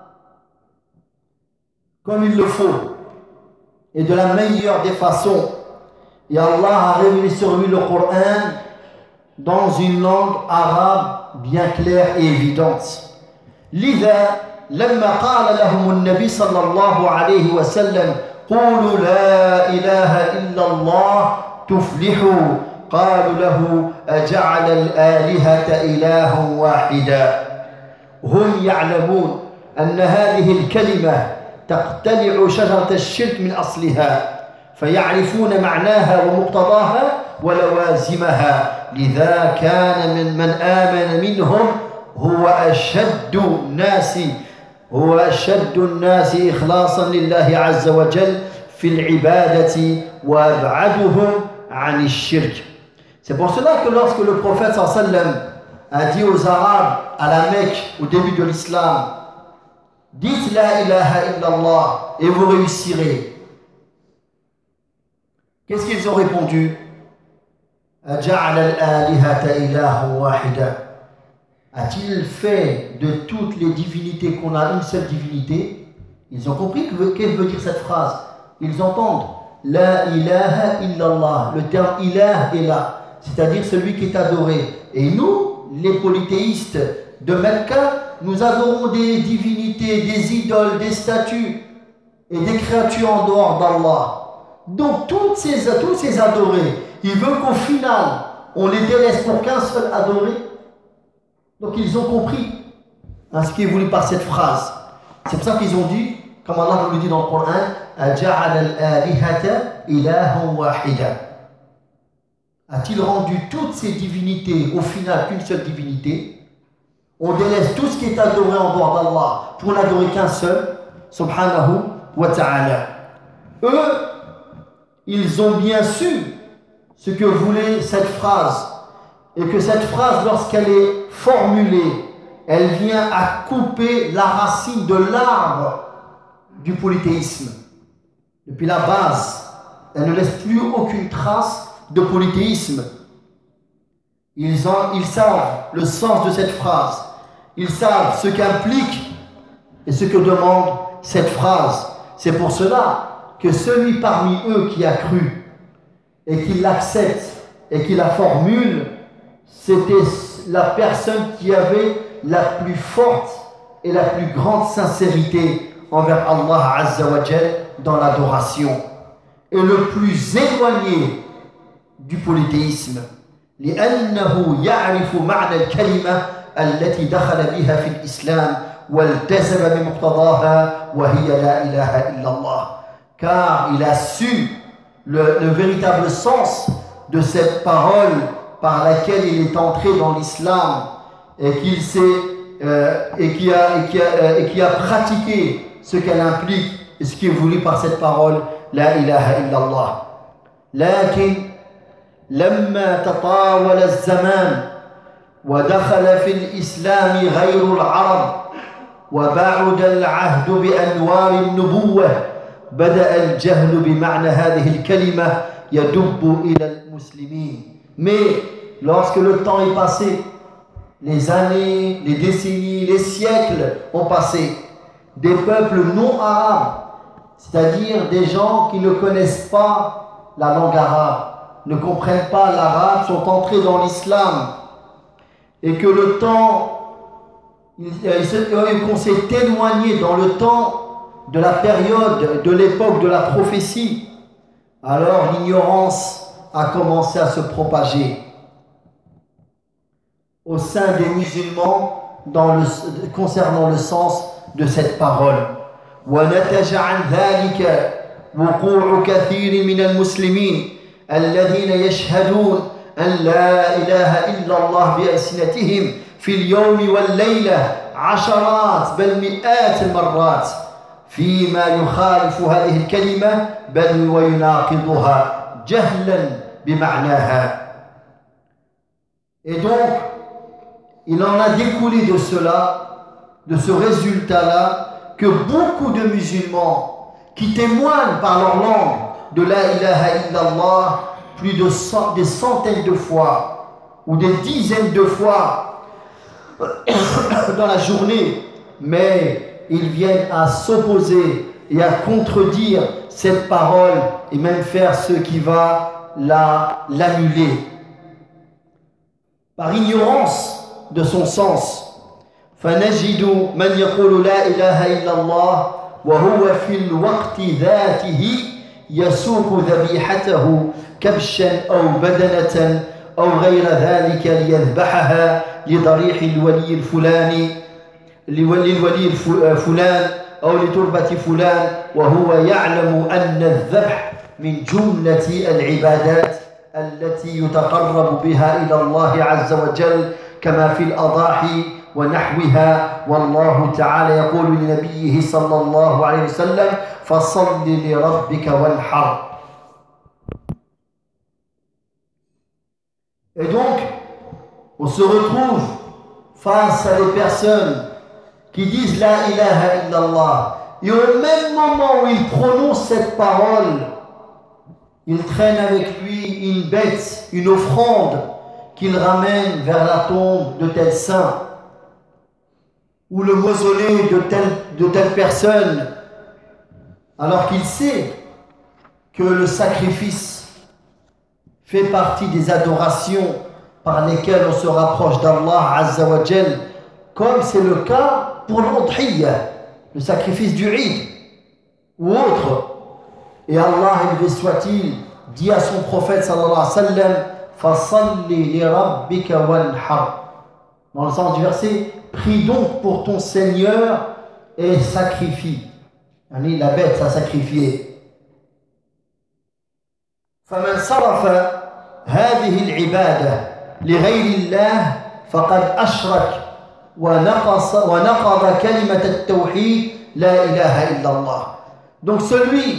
comme il le faut et de la meilleure des façons. Et Allah a révélé sur lui le Coran dans une langue arabe bien claire et évidente. L'idha لما قال لهم النبي صلى الله عليه وسلم قولوا لا إله إلا الله تفلحوا قالوا له أجعل الآلهة إلها واحدا. هم يعلمون أن هذه الكلمة تقتلع شجرة الشرك من أصلها فيعرفون معناها ومقتضاها ولوازمها. لذا كان من من آمن منهم هو أشد الناس هو أشد الناس إخلاصا لله عز وجل في العبادة وأبعدهم عن الشرك. C'est pour cela que lorsque le prophète sallallahu alayhi wa sallam a dit aux Arabes à la Mecque au début de l'islam, dites la ilaha illallah et vous réussirez. Qu'est-ce qu'ils ont répondu? أجعل الآلهة إله واحدا. A-t-il fait de toutes les divinités qu'on a une seule divinité? Ils ont compris que qu'est-ce que veut dire cette phrase. Ils entendent la ilaha illallah. Le terme ilah est là, c'est-à-dire celui qui est adoré. Et nous, les polythéistes de Mecca, nous adorons des divinités, des idoles, des statues. et des créatures en dehors d'Allah. Donc toutes ces, tous ces adorés, ils veulent qu'au final, on les délaisse pour qu'un seul adoré. Donc ils ont compris hein, ce qui est voulu par cette phrase. C'est pour ça qu'ils ont dit, comme Allah nous le dit dans le Coran, أَجَعَلَ الْآلِهَةَ إِلَهًا وَاحِدًا. A-t-il rendu toutes ces divinités au final qu'une seule divinité? On délaisse tout ce qui est adoré en dehors d'Allah pour n'adorer qu'un seul, subhanahu wa ta'ala. Eux, ils ont bien su ce que voulait cette phrase, et que cette phrase, lorsqu'elle est formulée, elle vient à couper la racine de l'arbre du polythéisme. Depuis la base, elle ne laisse plus aucune trace de polythéisme. Ils, ont, ils savent le sens de cette phrase, ils savent ce qu'implique et ce que demande cette phrase. C'est pour cela que celui parmi eux qui a cru et qui l'accepte et qui la formule, c'était la personne qui avait la plus forte et la plus grande sincérité envers Allah Azza wa Jal dans l'adoration, et le plus éloigné du polythéisme. لأنه يعرف معنى الكلمة التي دخل بها في الإسلام والتزم بمقتضاها وهي لا إله إلا الله. Car il a su le, le véritable sens de cette parole par laquelle il est entré dans l'islam et qu'il s'est euh, et qui a et qui a, euh, et qui a pratiqué ce qu'elle implique et ce qui est voulu par cette parole la ilaha illallah. لكن لما تطاول الزمان ودخل في الإسلام غير العرب وبعد العهد بأنوار النبوة بدأ الجهل بمعنى هذه الكلمة يدب إلى المسلمين. Mais lorsque le temps est passé, les années, les décennies, les siècles ont passé, des peuples non arabes, c'est-à-dire des gens qui ne connaissent pas la langue arabe, ne comprennent pas l'arabe, sont entrés dans l'islam, et que le temps, qu'on s'est éloigné dans le temps de la période, de l'époque de la prophétie, alors l'ignorance a commencé à se propager au sein des musulmans dans le, concernant le sens de cette parole. ونتج عن ذلك وقوع كثير من المسلمين الذين يشهدون أن لا إله إلا الله بألسنتهم في اليوم والليلة عشرات بل مئات المرات فيما يخالف هذه الكلمة بل ويناقضها جهلا بمعناها. Et donc, il en a découlé de cela, de ce résultat-là, que beaucoup de musulmans qui témoignent par leur langue de la ilaha illallah plus de cent, des centaines de fois ou des dizaines de fois dans la journée, mais ils viennent à s'opposer et à contredire cette parole et même faire ce qui va la, l'annuler par ignorance de son sens. فنجد من يقول لا إله إلا الله وهو في الوقت ذاته يسوق ذبيحته كبشا أو بدنة أو غير ذلك ليذبحها لضريح الولي الفلاني للولي الفلان أو لتربة فلان وهو يعلم أن الذبح من جملة العبادات التي يتقرب بها إلى الله عز وجل كما في الأضاحي ونحوها. والله تعالى يقول لنبيه صلى الله عليه وسلم فصل لربك وانحر. Et donc, on se retrouve face à des personnes qui disent la ilaha illallah, et au même moment où ils prononcent cette parole, ils traînent avec lui une bête, une offrande qu'ils ramènent vers la tombe de tel saint ou le mausolée de telle, de telle personne, alors qu'il sait que le sacrifice fait partie des adorations par lesquelles on se rapproche d'Allah Azza wa Jal, comme c'est le cas pour l'udhiyya, le sacrifice du Eid. ou autre. Et Allah, élevé soit-il, dit à son prophète sallallahu alayhi wa sallam, fasalli li rabbika wanhar. Dans le sens du verset, prie donc pour ton Seigneur et sacrifie. La bête à sacrifier. فمن صرف هذه العبادة لغير الله فقد أشرك ونقص ونقض كلمة التوحيد لا إله إلا الله. Donc celui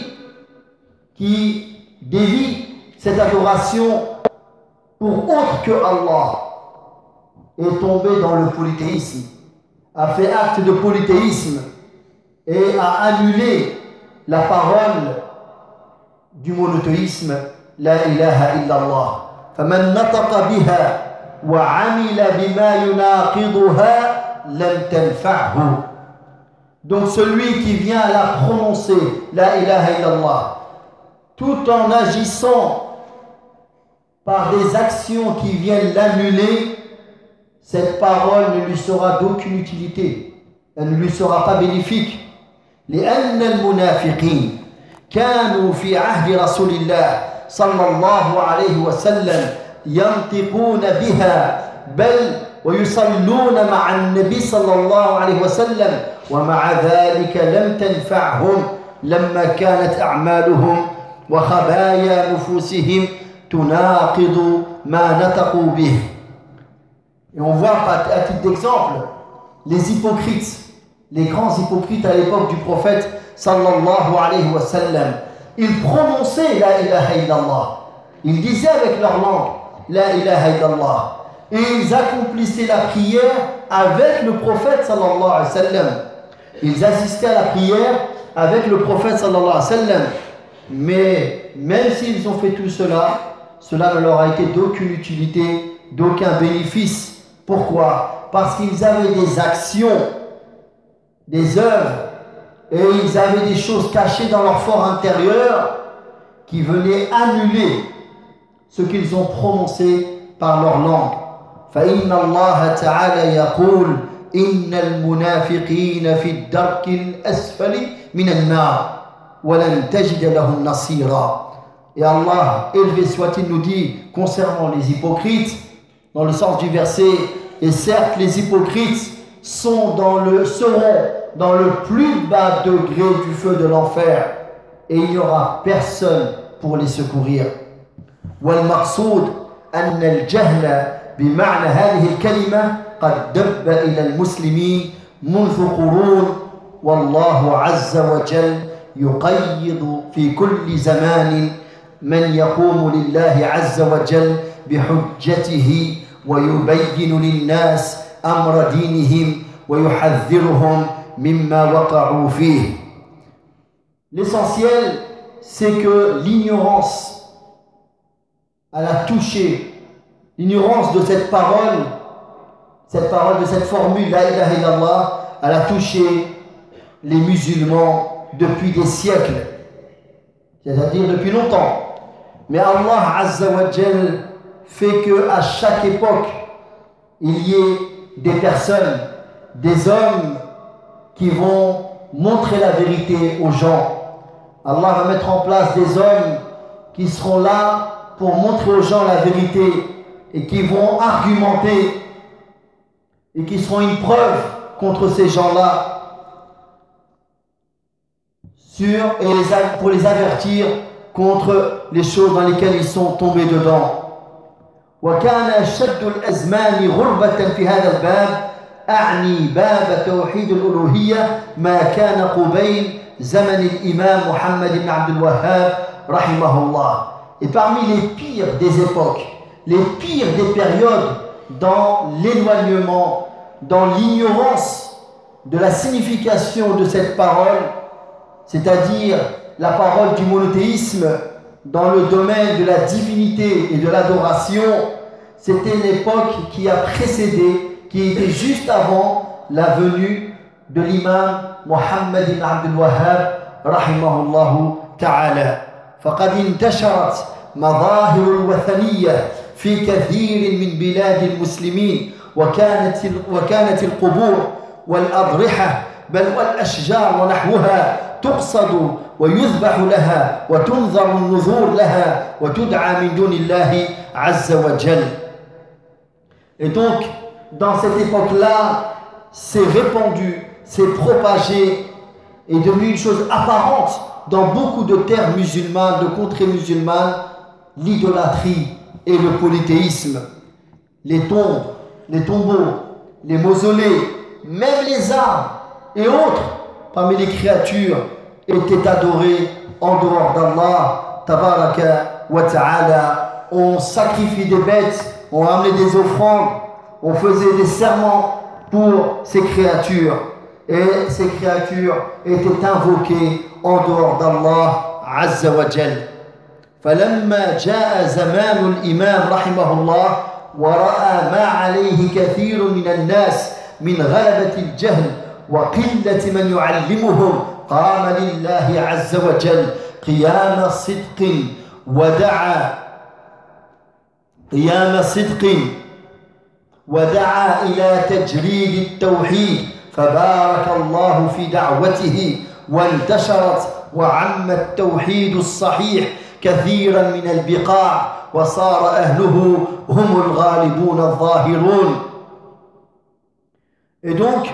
qui dévie cette adoration pour autre que Allah est tombé dans le polythéisme, a fait acte de polythéisme et a annulé la parole du monothéisme, la ilaha illallah. فمن نطق بها وعمل بما يناقضها لم تنفعه. Donc celui qui vient à la prononcer, la ilaha illallah, tout en agissant par des actions qui viennent l'annuler, cette parole ne lui sera d'aucune utilité, elle ne lui sera pas bénéfique. لأن المنافقين كانوا في عهد رسول الله صلى الله عليه وسلم ينطقون بها بل ويصلون مع النبي صلى الله عليه وسلم ومع ذلك لم تنفعهم لما كانت أعمالهم وخبايا نفوسهم تناقض ما نطقوا به. Et on voit à titre d'exemple les hypocrites, les grands hypocrites à l'époque du prophète sallallahu alayhi wa sallam. Ils prononçaient la ilaha illallah. Ils disaient avec leur langue la ilaha illallah. Et ils accomplissaient la prière avec le prophète sallallahu alayhi wa sallam. Ils assistaient à la prière avec le prophète sallallahu alayhi wa sallam. Mais même s'ils ont fait tout cela, cela ne leur a été d'aucune utilité, d'aucun bénéfice. Pourquoi? Parce qu'ils avaient des actions, des œuvres, et ils avaient des choses cachées dans leur fort intérieur qui venaient annuler ce qu'ils ont prononcé par leur langue. فإن الله تعالى يقول إن المنافقين في الدرك الأسفل من النار ولن تجد لهم نصيرا. Et Allah, élevé soit-il, nous dit concernant les hypocrites, dans le sens du verset, et certes les hypocrites sont dans le, seront dans le plus bas degré du feu de l'enfer, et il n'y aura personne pour les secourir. والمقصود أن الجهل بمعنى هذه الكلمة قد دب إلى المسلمين منذ قرون والله عز وجل يقيض في كل زمان من يقوم لله عز وجل بحجته ويبين للناس أمر دينهم ويحذرهم مما وقعوا فيه. L'essentiel, c'est que l'ignorance, elle a touché, l'ignorance de cette parole, cette parole de cette formule, la ilaha illallah, elle a touché les musulmans depuis des siècles, c'est-à-dire depuis longtemps. Mais Allah Azza wa Jal fait qu'à chaque époque, il y ait des personnes, des hommes qui vont montrer la vérité aux gens. Allah va mettre en place des hommes qui seront là pour montrer aux gens la vérité et qui vont argumenter et qui seront une preuve contre ces gens-là sur, et les, pour les avertir contre les choses dans lesquelles ils sont tombés dedans. وكان أشد الأزمان غربة في هذا الباب أعني باب توحيد الألوهية ما كان قبيل زمن الإمام محمد بن عبد الوهاب رحمه الله. Et parmi les pires des époques, les pires des périodes dans l'éloignement, dans l'ignorance de la signification de cette parole, c'est-à-dire la parole du monothéisme dans le domaine de la divinité et de l'adoration, c'était l'époque qui a précédé, qui était juste avant la venue de l'imam Muhammad ibn Abdul Wahhab rahimahullahu ta'ala. فقد انتشرت مظاهر الوثنية في كثير من بلاد المسلمين وكانت وكانت القبور والأضرحة بل والأشجار ونحوها تقصد ويذبح لها وتنذر النذور لها وتدعى من دون الله عز وجل. Et donc, dans cette époque-là, c'est répandu, c'est propagé, est devenu une chose apparente dans beaucoup de terres musulmanes, de contrées musulmanes, l'idolâtrie et le polythéisme. Les tombes, les tombeaux, les mausolées, même les arbres et autres parmi les créatures étaient adorés en dehors d'Allah tabaraka wa ta'ala. On sacrifiait des bêtes, on ramenait des offrandes, on faisait des serments pour ces créatures, et ces créatures étaient invoquées en dehors d'Allah azza wa jal. فلما جاء زمان الإمام رحمه الله ورأى ما عليه كثير من الناس من غلبة الجهل وقلة من يعلمهم قام لله عز وجل قيام صدق ودعا قيام صدق ودعا إلى تجريد التوحيد فبارك الله في دعوته وانتشرت وعم التوحيد الصحيح كثيرا من البقاع وصار أهله هم الغالبون الظاهرون. Et donc,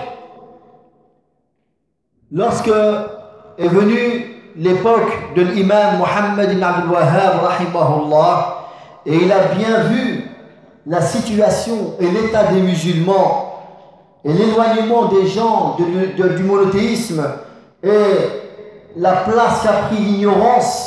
lorsque est venue l'époque de l'imam Muhammad ibn Abdul Wahhab rahimahullah, et il a bien vu la situation et l'état des musulmans et l'éloignement des gens de, de, du monothéisme et la place qu'a pris l'ignorance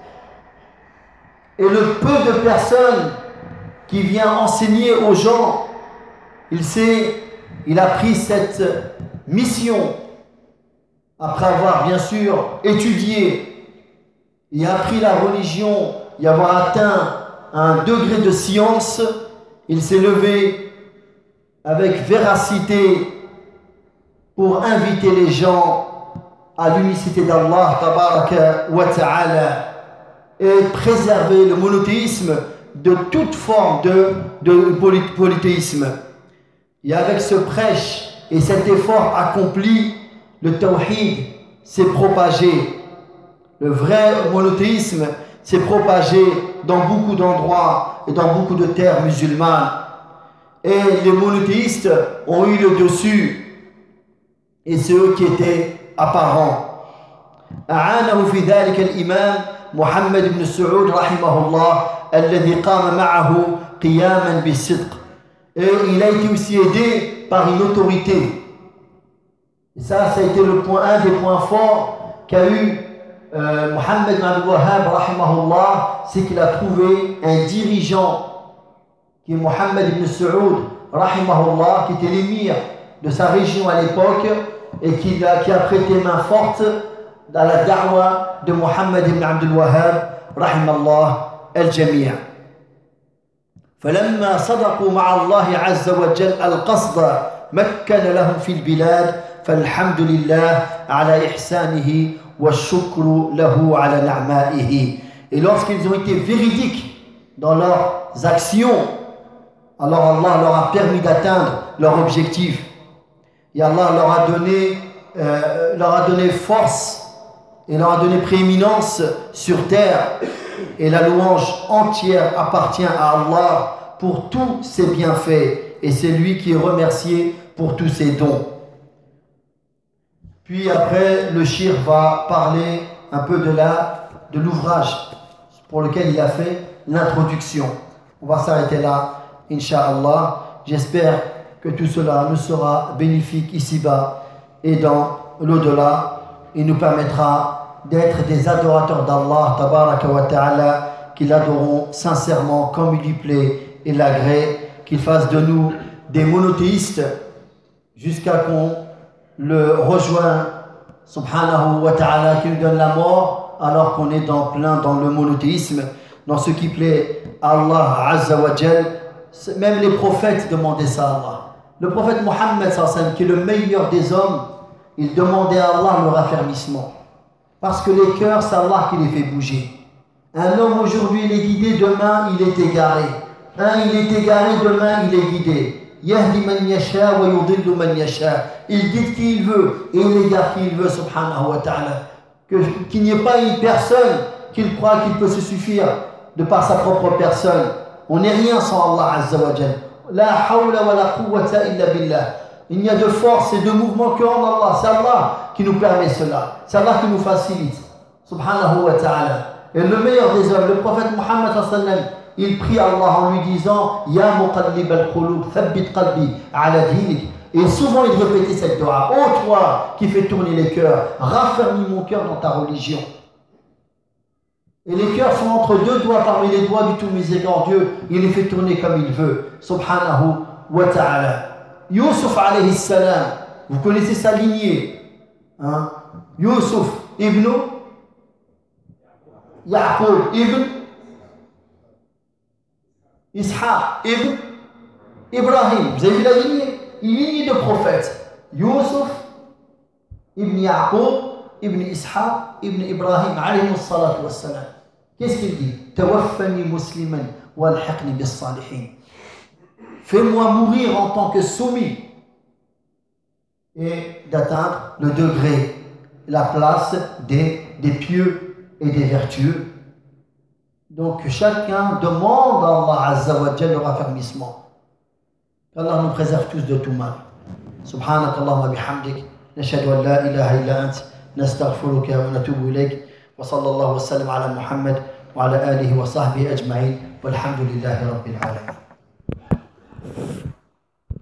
et le peu de personnes qui viennent enseigner aux gens, il s'est, il a pris cette mission après avoir bien sûr étudié et appris la religion et avoir atteint un degré de science. Il s'est levé avec véracité pour inviter les gens à l'unicité d'Allah tabaraka wa ta'ala et préserver le monothéisme de toute forme de, de polythéisme. Et avec ce prêche et cet effort accompli, le tawhid s'est propagé. Le vrai monothéisme s'est propagé dans beaucoup d'endroits et dans beaucoup de terres musulmanes. Et les monothéistes ont eu le dessus. Et c'est eux qui étaient apparents. أعانه في ذلك الإمام محمد بن سعود رحمه الله الذي قام معه قياما بالصدق. Et il a été aussi aidé par une autorité. Et ça, ça a été le point, un des points forts qu'a eu euh, Muhammad ibn Abdul Wahhab rahimahullah, c'est qu'il a trouvé un dirigeant qui est Muhammad ibn Saoud rahimahullah, qui était l'émir de sa région à l'époque et qui a, qui a prêté main forte dans la da'wa de Muhammad ibn Abdul Wahhab rahimallah al-jami'. فلما صدقوا مع الله عز وجل القصد مكن لهم في البلاد فالحمد لله على إحسانه والشكر له على نعمائه. Et lorsqu'ils ont été véridiques dans leurs actions, alors Allah leur a permis d'atteindre leur objectif. Et Allah leur a donné, euh, leur a donné force et leur a donné prééminence sur terre. Et la louange entière appartient à Allah pour tous ses bienfaits. Et c'est lui qui est remercié pour tous ses dons. Puis après, le shir va parler un peu de, la, de l'ouvrage pour lequel il a fait l'introduction. On va s'arrêter là, Inch'Allah. J'espère que tout cela nous sera bénéfique ici-bas et dans l'au-delà. Il nous permettra d'être des adorateurs d'Allah, tabaraka wa ta'ala, qui l'adorons sincèrement comme il lui plaît et l'agrée, qu'il fasse de nous des monothéistes jusqu'à qu'on le rejoigne, subhanahu wa ta'ala, qui nous donne la mort alors qu'on est dans plein dans le monothéisme, dans ce qui plaît à Allah azza wa jal. Même les prophètes demandaient ça à Allah. Le prophète Mohammed, qui est le meilleur des hommes, il demandait à Allah le raffermissement. Parce que les cœurs, c'est Allah qui les fait bouger. Un homme aujourd'hui, il est guidé, demain, il est égaré. Un, il est égaré, demain, il est guidé. Yahdi man yasha wa yudillu man yasha. Il guide qui il veut et il égare qui il veut, subhanahu wa ta'ala. que, qu'il n'y ait pas une personne qu'il croit qu'il peut se suffire de par sa propre personne. On n'est rien sans Allah Azza wa Jal. La hawla wa la quwwata illa billah. Il n'y a de force et de mouvement que en Allah. C'est Allah qui nous permet cela. C'est Allah qui nous facilite. Subhanahu wa ta'ala. Et le meilleur des hommes, le prophète Muhammad sallallahu alayhi wa sallam, il prie Allah en lui disant Ya muqallib al-qulub, thabbit qalbi ala dinik. Et souvent il répétait cette dua. Ô toi qui fais tourner les cœurs, raffermis mon cœur dans ta religion. Et les cœurs sont entre deux doigts parmi les doigts du tout miséricordieux. Il les fait tourner comme il veut. Subhanahu wa ta'ala. Yusuf alayhi salam, vous connaissez sa lignée. Hein? Yusuf ibn Yaqub ibn Ishaq ibn Ibrahim. Vous avez vu la lignée? Une lignée de prophètes. Yusuf ibn Yaqub ibn Ishaq ibn Ibrahim alayhi salatu wassalam. Qu'est-ce qu'il dit? Tawaffani musliman walhiqni bis salihin. Fais-moi mourir en tant que soumis et d'atteindre le degré, la place des, des pieux et des vertueux. Donc chacun demande à Allah Azza wa Jalla le raffermissement. Qu'Allah nous préserve tous de tout mal. Subhanak Allahumma bihamdik. Nashhadu an la ilaha illa ant. Nastaghfiruka wa natubu ilayk. Wa sallallahu wa sallam ala Muhammad wa ala alihi wa sahbihi ajma'in. Walhamdulillahi rabbil alamin.